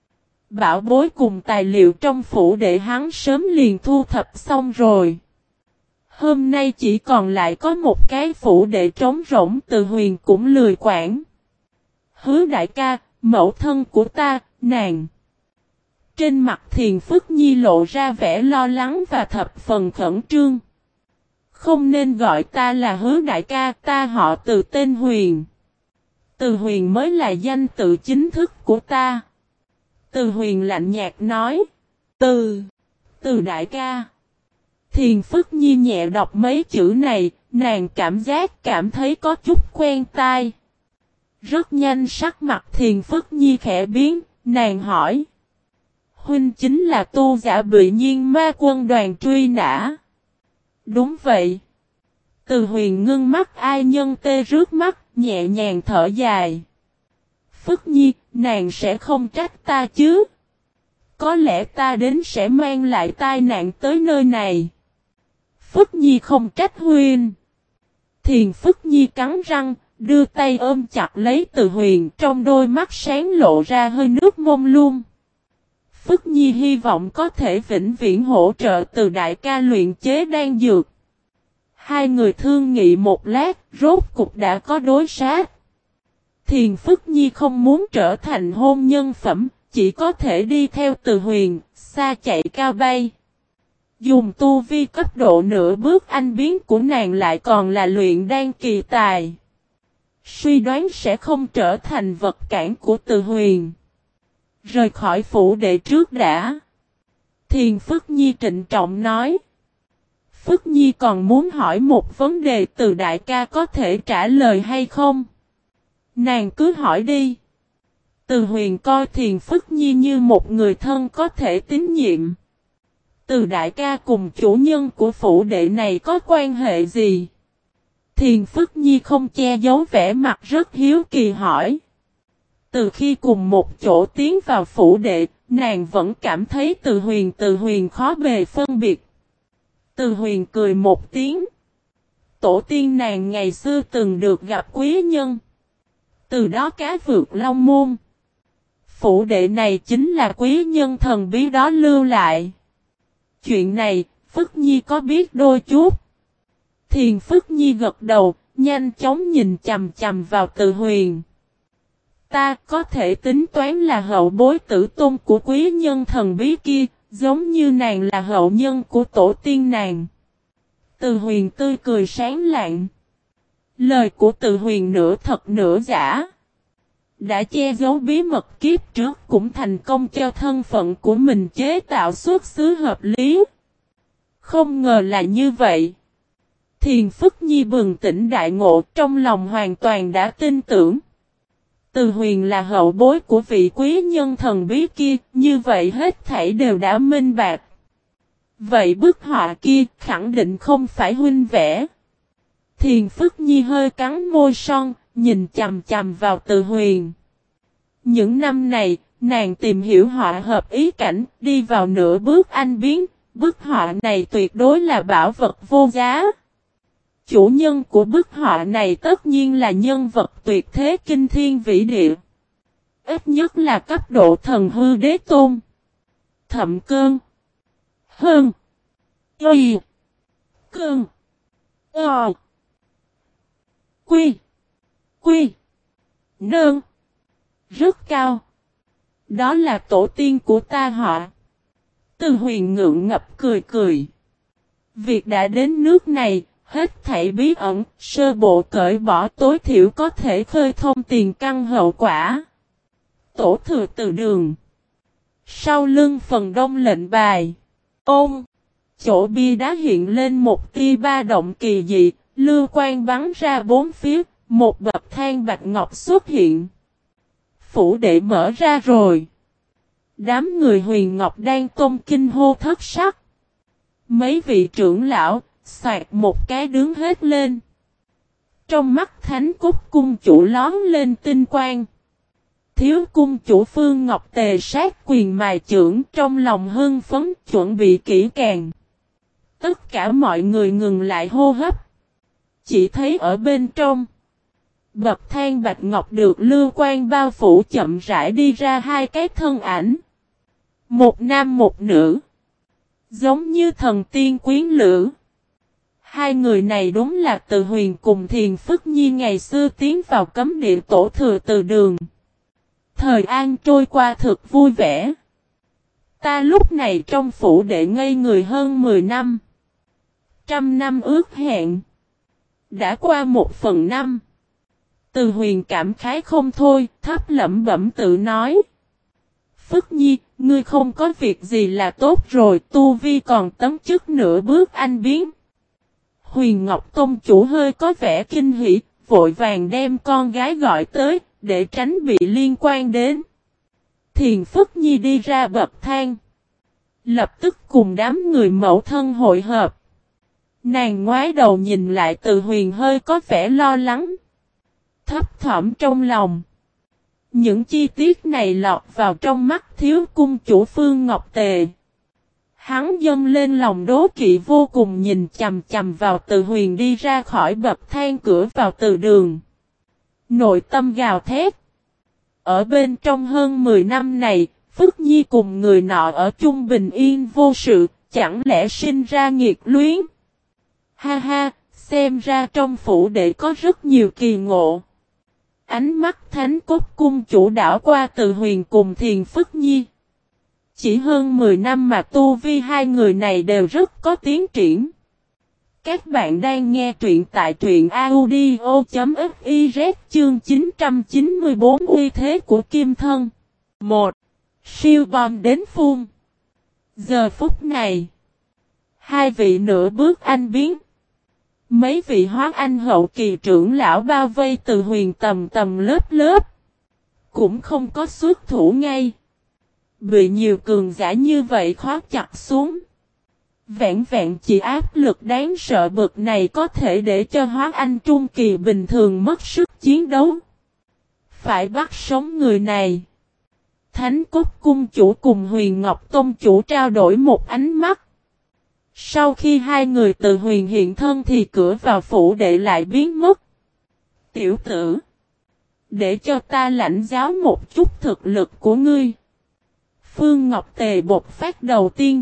Bảo bối cùng tài liệu trong phủ để hắn sớm liền thu thập xong rồi. Hôm nay chỉ còn lại có một cái phủ để trống rỗng, Từ Huyền cũng lười quản. Hứa đại ca, mẫu thân của ta, nàng. Trên mặt Thiền Phất Nhi lộ ra vẻ lo lắng và thập phần khẩn trương. Không nên gọi ta là Hứa đại ca, ta họ Từ tên Huyền. Từ Huyền mới là danh tự chính thức của ta. Từ Huyền lạnh nhạt nói. Từ, Từ đại ca. Thiền Phất Nhi nhẹ đọc mấy chữ này, nàng cảm giác cảm thấy có chút quen tai. Rất nhanh sắc mặt Thiền Phất Nhi khẽ biến, nàng hỏi. Huynh chính là tu giả bị Nhiên Ma quân đoàn truy nã. Đúng vậy. Từ Huyền ngưng mắt ai nhân tê rước mắt, nhẹ nhàng thở dài. Phất Nhi, nàng sẽ không trách ta chứ. Có lẽ ta đến sẽ mang lại tai nạn tới nơi này. Phất Nhi không trách huynh. Thiền Phất Nhi cắn răng, đưa tay ôm chặt lấy Từ Huyền, trong đôi mắt sáng lộ ra hơi nước mông lung. Phất Nhi hy vọng có thể vĩnh viễn hỗ trợ Từ đại ca luyện chế đan dược. Hai người thương nghị một lát, rốt cục đã có đối sát. Thiền Phất Nhi không muốn trở thành hôn nhân phẩm, chỉ có thể đi theo Từ Huyền, xa chạy cao bay. Dùng tu vi cấp độ nửa bước anh biến của nàng lại còn là luyện đan kỳ tài. Suy đoán sẽ không trở thành vật cản của Từ Huyền. Rời khỏi phủ đệ trước đã. Thiền Phất Nhi trịnh trọng nói. Phất Nhi còn muốn hỏi một vấn đề, Từ đại ca có thể trả lời hay không? Nàng cứ hỏi đi. Từ Huyền coi Thiền Phất Nhi như một người thân có thể tín nhiệm. Từ đại ca cùng chủ nhân của phủ đệ này có quan hệ gì? Thiền Phất Nhi không che giấu vẻ mặt rất hiếu kỳ hỏi. Từ khi cùng một chỗ tiến vào phủ đệ, nàng vẫn cảm thấy Từ Huyền Từ Huyền khó bề phân biệt. Từ Huyền cười một tiếng. Tổ tiên nàng ngày xưa từng được gặp quý nhân. Từ đó cá vượt long môn. Phủ đệ này chính là quý nhân thần bí đó lưu lại. Chuyện này, Phất Nhi có biết đôi chút. Thiền Phất Nhi gật đầu, nhanh chóng nhìn chầm chầm vào Từ Huyền. Ta có thể tính toán là hậu bối tử tôn của quý nhân thần bí kia, giống như nàng là hậu nhân của tổ tiên nàng. Từ Huyền tươi cười sáng lạng. Lời của Từ Huyền nửa thật nửa giả. Đã che giấu bí mật kiếp trước cũng thành công cho thân phận của mình chế tạo xuất xứ hợp lý. Không ngờ là như vậy. Thiền Phất Nhi bừng tỉnh đại ngộ, trong lòng hoàn toàn đã tin tưởng. Từ Huyền là hậu bối của vị quý nhân thần bí kia, như vậy hết thảy đều đã minh bạch. Vậy bức họa kia khẳng định không phải huynh vẽ. Thiền Phất Nhi hơi cắn môi son, nhìn chằm chằm vào Từ Huyền. Những năm này, nàng tìm hiểu họa hợp ý cảnh, đi vào nửa bước anh biến, bức họa này tuyệt đối là bảo vật vô giá. Chủ nhân của bức họa này tất nhiên là nhân vật tuyệt thế kinh thiên vĩ địa. Ít nhất là cấp độ thần hư đế tôn. Thậm cơn. Hơn. Y. Cơn. Ờ. Quy. Quy. Nơn. Rất cao. Đó là tổ tiên của ta họ. Từ Huyền ngượng ngập cười cười. Việc đã đến nước này, hết thảy bí ẩn, sơ bộ cởi bỏ tối thiểu có thể khơi thông tiền căn hậu quả. Tổ thừa Từ đường. Sau lưng phần đông lệnh bài. Ôm. Chỗ bia đá hiện lên một tia ba động kỳ dị, lưu quang bắn ra bốn phía, một bậc thang bạch ngọc xuất hiện. Phủ đệ mở ra rồi. Đám người Huyền Ngọc đang tôn kinh hô thất sắc. Mấy vị trưởng lão, xoạt một cái đứng hết lên. Trong mắt Thánh Cúc cung chủ lón lên tinh quang. Thiếu cung chủ Phương Ngọc tề sát quyền mài trưởng, trong lòng hưng phấn chuẩn bị kỹ càng. Tất cả mọi người ngừng lại hô hấp. Chỉ thấy ở bên trong, bậc thang bạch ngọc được lưu quang bao phủ chậm rãi đi ra hai cái thân ảnh. Một nam một nữ. Giống như thần tiên quyến lữ. Hai người này đúng là Từ Huyền cùng Thiền Phất Nhi ngày xưa tiến vào cấm địa tổ thừa Từ đường. Thời an trôi qua thực vui vẻ. Ta lúc này trong phủ đệ ngây người hơn mười năm. Trăm năm ước hẹn. Đã qua một phần năm. Từ Huyền cảm khái không thôi, thấp lẩm bẩm tự nói. Phất Nhi, ngươi không có việc gì là tốt rồi, tu vi còn tấm chức nửa bước anh biến. Huyền Ngọc Tôn chủ hơi có vẻ kinh hỉ, vội vàng đem con gái gọi tới, để tránh bị liên quan đến. Thiền Phất Nhi đi ra bậc thang. Lập tức cùng đám người mẫu thân hội hợp. Nàng ngoái đầu nhìn lại Từ Huyền hơi có vẻ lo lắng. Thấp thỏm trong lòng. Những chi tiết này lọt vào trong mắt thiếu cung chủ Phương Ngọc Tề. Hắn dâng lên lòng đố kỵ vô cùng nhìn chằm chằm vào Từ Huyền đi ra khỏi bậc thang cửa vào từ đường. Nội tâm gào thét. Ở bên trong hơn mười năm này, Phước Nhi cùng người nọ ở chung bình yên vô sự, chẳng lẽ sinh ra nghiệt luyến? Ha ha, xem ra trong phủ đệ có rất nhiều kỳ ngộ. Ánh mắt Thánh Cốt Cung chủ đảo qua Từ Huyền cùng Thiền Phước Nhi. Chỉ hơn mười năm mà tu vi hai người này đều rất có tiến triển. Các bạn đang nghe truyện tại truyện audio.fiz chương chín trăm chín mươi tư uy thế của Kim Thân. một. Siêu bom đến phun. Giờ phút này, hai vị nửa bước anh biến. Mấy vị hóa anh hậu kỳ trưởng lão bao vây Từ Huyền tầm tầm lớp lớp. Cũng không có xuất thủ ngay. Bị nhiều cường giả như vậy khó chặt xuống. Vẹn vẹn chỉ áp lực đáng sợ bực này có thể để cho hóa anh trung kỳ bình thường mất sức chiến đấu. Phải bắt sống người này. Thánh Cốt Cung chủ cùng Huyền Ngọc Tông chủ trao đổi một ánh mắt. Sau khi hai người từ Huyền hiện thân thì cửa vào phủ đệ lại biến mất. Tiểu tử, để cho ta lãnh giáo một chút thực lực của ngươi. Phương Ngọc Tề bộc phát đầu tiên.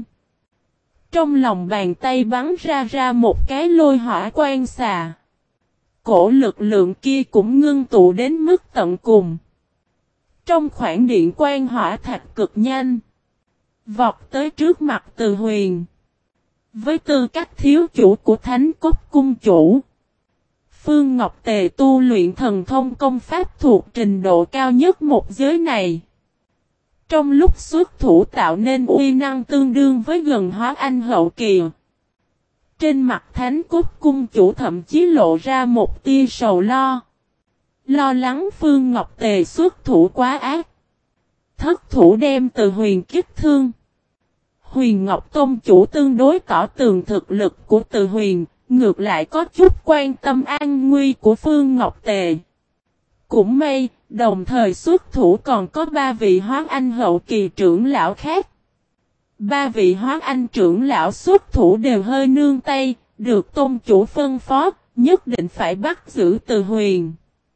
Trong lòng bàn tay bắn ra ra một cái lôi hỏa quan xà. Cổ lực lượng kia cũng ngưng tụ đến mức tận cùng. Trong khoảng điện quan hỏa thạch cực nhanh. Vọt tới trước mặt Từ Huyền. Với tư cách thiếu chủ của Thánh Cốt Cung chủ. Phương Ngọc Tề tu luyện thần thông công pháp thuộc trình độ cao nhất một giới này. Trong lúc xuất thủ tạo nên uy năng tương đương với gần hóa anh hậu kỳ. Trên mặt Thánh Cốt Cung chủ thậm chí lộ ra một tia sầu lo. Lo lắng Phương Ngọc Tề xuất thủ quá ác. Thất thủ đem Từ Huyền kích thương. Huyền Ngọc Tông chủ tương đối tỏ tường thực lực của Từ Huyền, ngược lại có chút quan tâm an nguy của Phương Ngọc Tề. Cũng may, đồng thời xuất thủ còn có ba vị hóa anh hậu kỳ trưởng lão khác. Ba vị hóa anh trưởng lão xuất thủ đều hơi nương tay, được Tông chủ phân phó, nhất định phải bắt giữ Từ Huyền.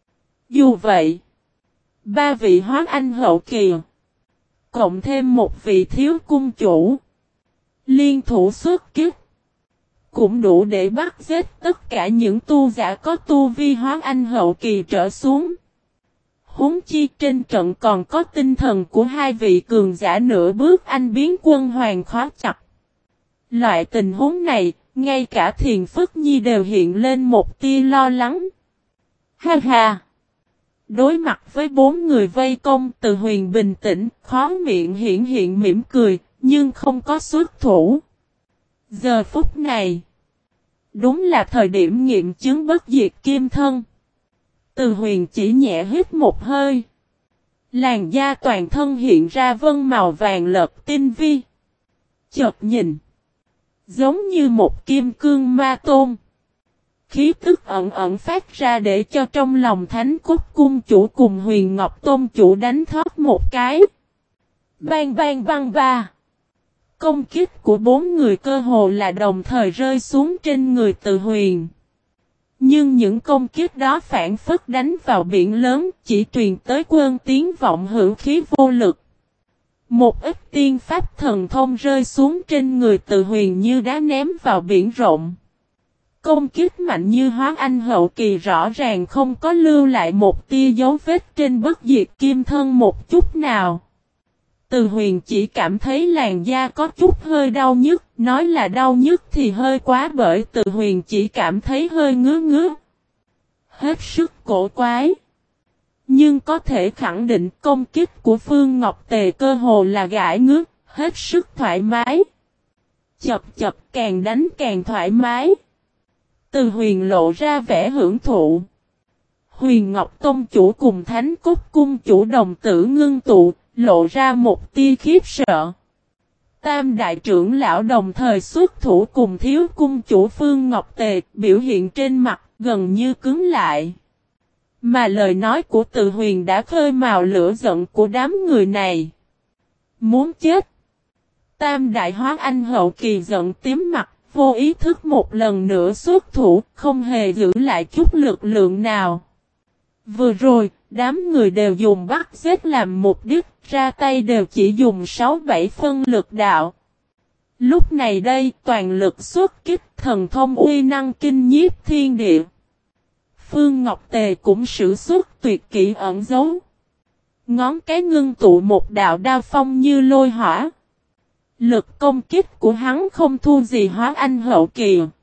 Dù vậy, ba vị hóa anh hậu kỳ, cộng thêm một vị thiếu cung chủ, liên thủ xuất kích, cũng đủ để bắt giết tất cả những tu giả có tu vi hóa anh hậu kỳ trở xuống. Huống chi trên trận còn có tinh thần của hai vị cường giả nửa bước anh biến quân hoàng khó chặt. Loại tình huống này, ngay cả Thiền Phước Nhi đều hiện lên một tia lo lắng. Ha ha! Đối mặt với bốn người vây công, Từ Huyền bình tĩnh, khó miệng hiện hiện mỉm cười, nhưng không có xuất thủ. Giờ phút này, đúng là thời điểm nghiệm chứng bất diệt kim thân. Từ Huyền chỉ nhẹ hít một hơi. Làn da toàn thân hiện ra vân màu vàng lợp tinh vi. Chợt nhìn, giống như một kim cương ma tôn. Khí tức ẩn ẩn phát ra để cho trong lòng Thánh Cốt Cung chủ cùng Huyền Ngọc Tôn chủ đánh thoát một cái. Bang bang bang ba. Công kích của bốn người cơ hồ là đồng thời rơi xuống trên người Từ Huyền. Nhưng những công kích đó phản phất đánh vào biển lớn, chỉ truyền tới quân tiếng vọng hữu khí vô lực. Một ít tiên pháp thần thông rơi xuống trên người Từ Huyền như đá ném vào biển rộng. Công kích mạnh như hóa anh hậu kỳ rõ ràng không có lưu lại một tia dấu vết trên bất diệt kim thân một chút nào. Từ Huyền chỉ cảm thấy làn da có chút hơi đau nhức, nói là đau nhức thì hơi quá bởi Từ Huyền chỉ cảm thấy hơi ngứa ngứa. Hết sức cổ quái. Nhưng có thể khẳng định công kích của Phương Ngọc Tề cơ hồ là gãi ngứa, hết sức thoải mái. Chập chập càng đánh càng thoải mái. Từ Huyền lộ ra vẻ hưởng thụ. Huyền Ngọc Tông chủ cùng Thánh Cốt Cung chủ đồng tử ngưng tụ, lộ ra một tia khiếp sợ. Tam đại trưởng lão đồng thời xuất thủ cùng thiếu cung chủ Phương Ngọc Tề, biểu hiện trên mặt gần như cứng lại. Mà lời nói của Từ Huyền đã khơi mào lửa giận của đám người này. Muốn chết. Tam đại hóa anh hậu kỳ giận tím mặt, vô ý thức một lần nữa xuất thủ, không hề giữ lại chút lực lượng nào. Vừa rồi, đám người đều dùng bắt giết làm mục đích, ra tay đều chỉ dùng sáu bảy phân lực đạo. Lúc này đây, toàn lực xuất kích, thần thông uy năng kinh nhiếp thiên địa. Phương Ngọc Tề cũng sử xuất tuyệt kỹ ẩn giấu. Ngón cái ngưng tụ một đạo đao phong như lôi hỏa. Lực công kích của hắn không thua gì hóa anh hậu kỳ.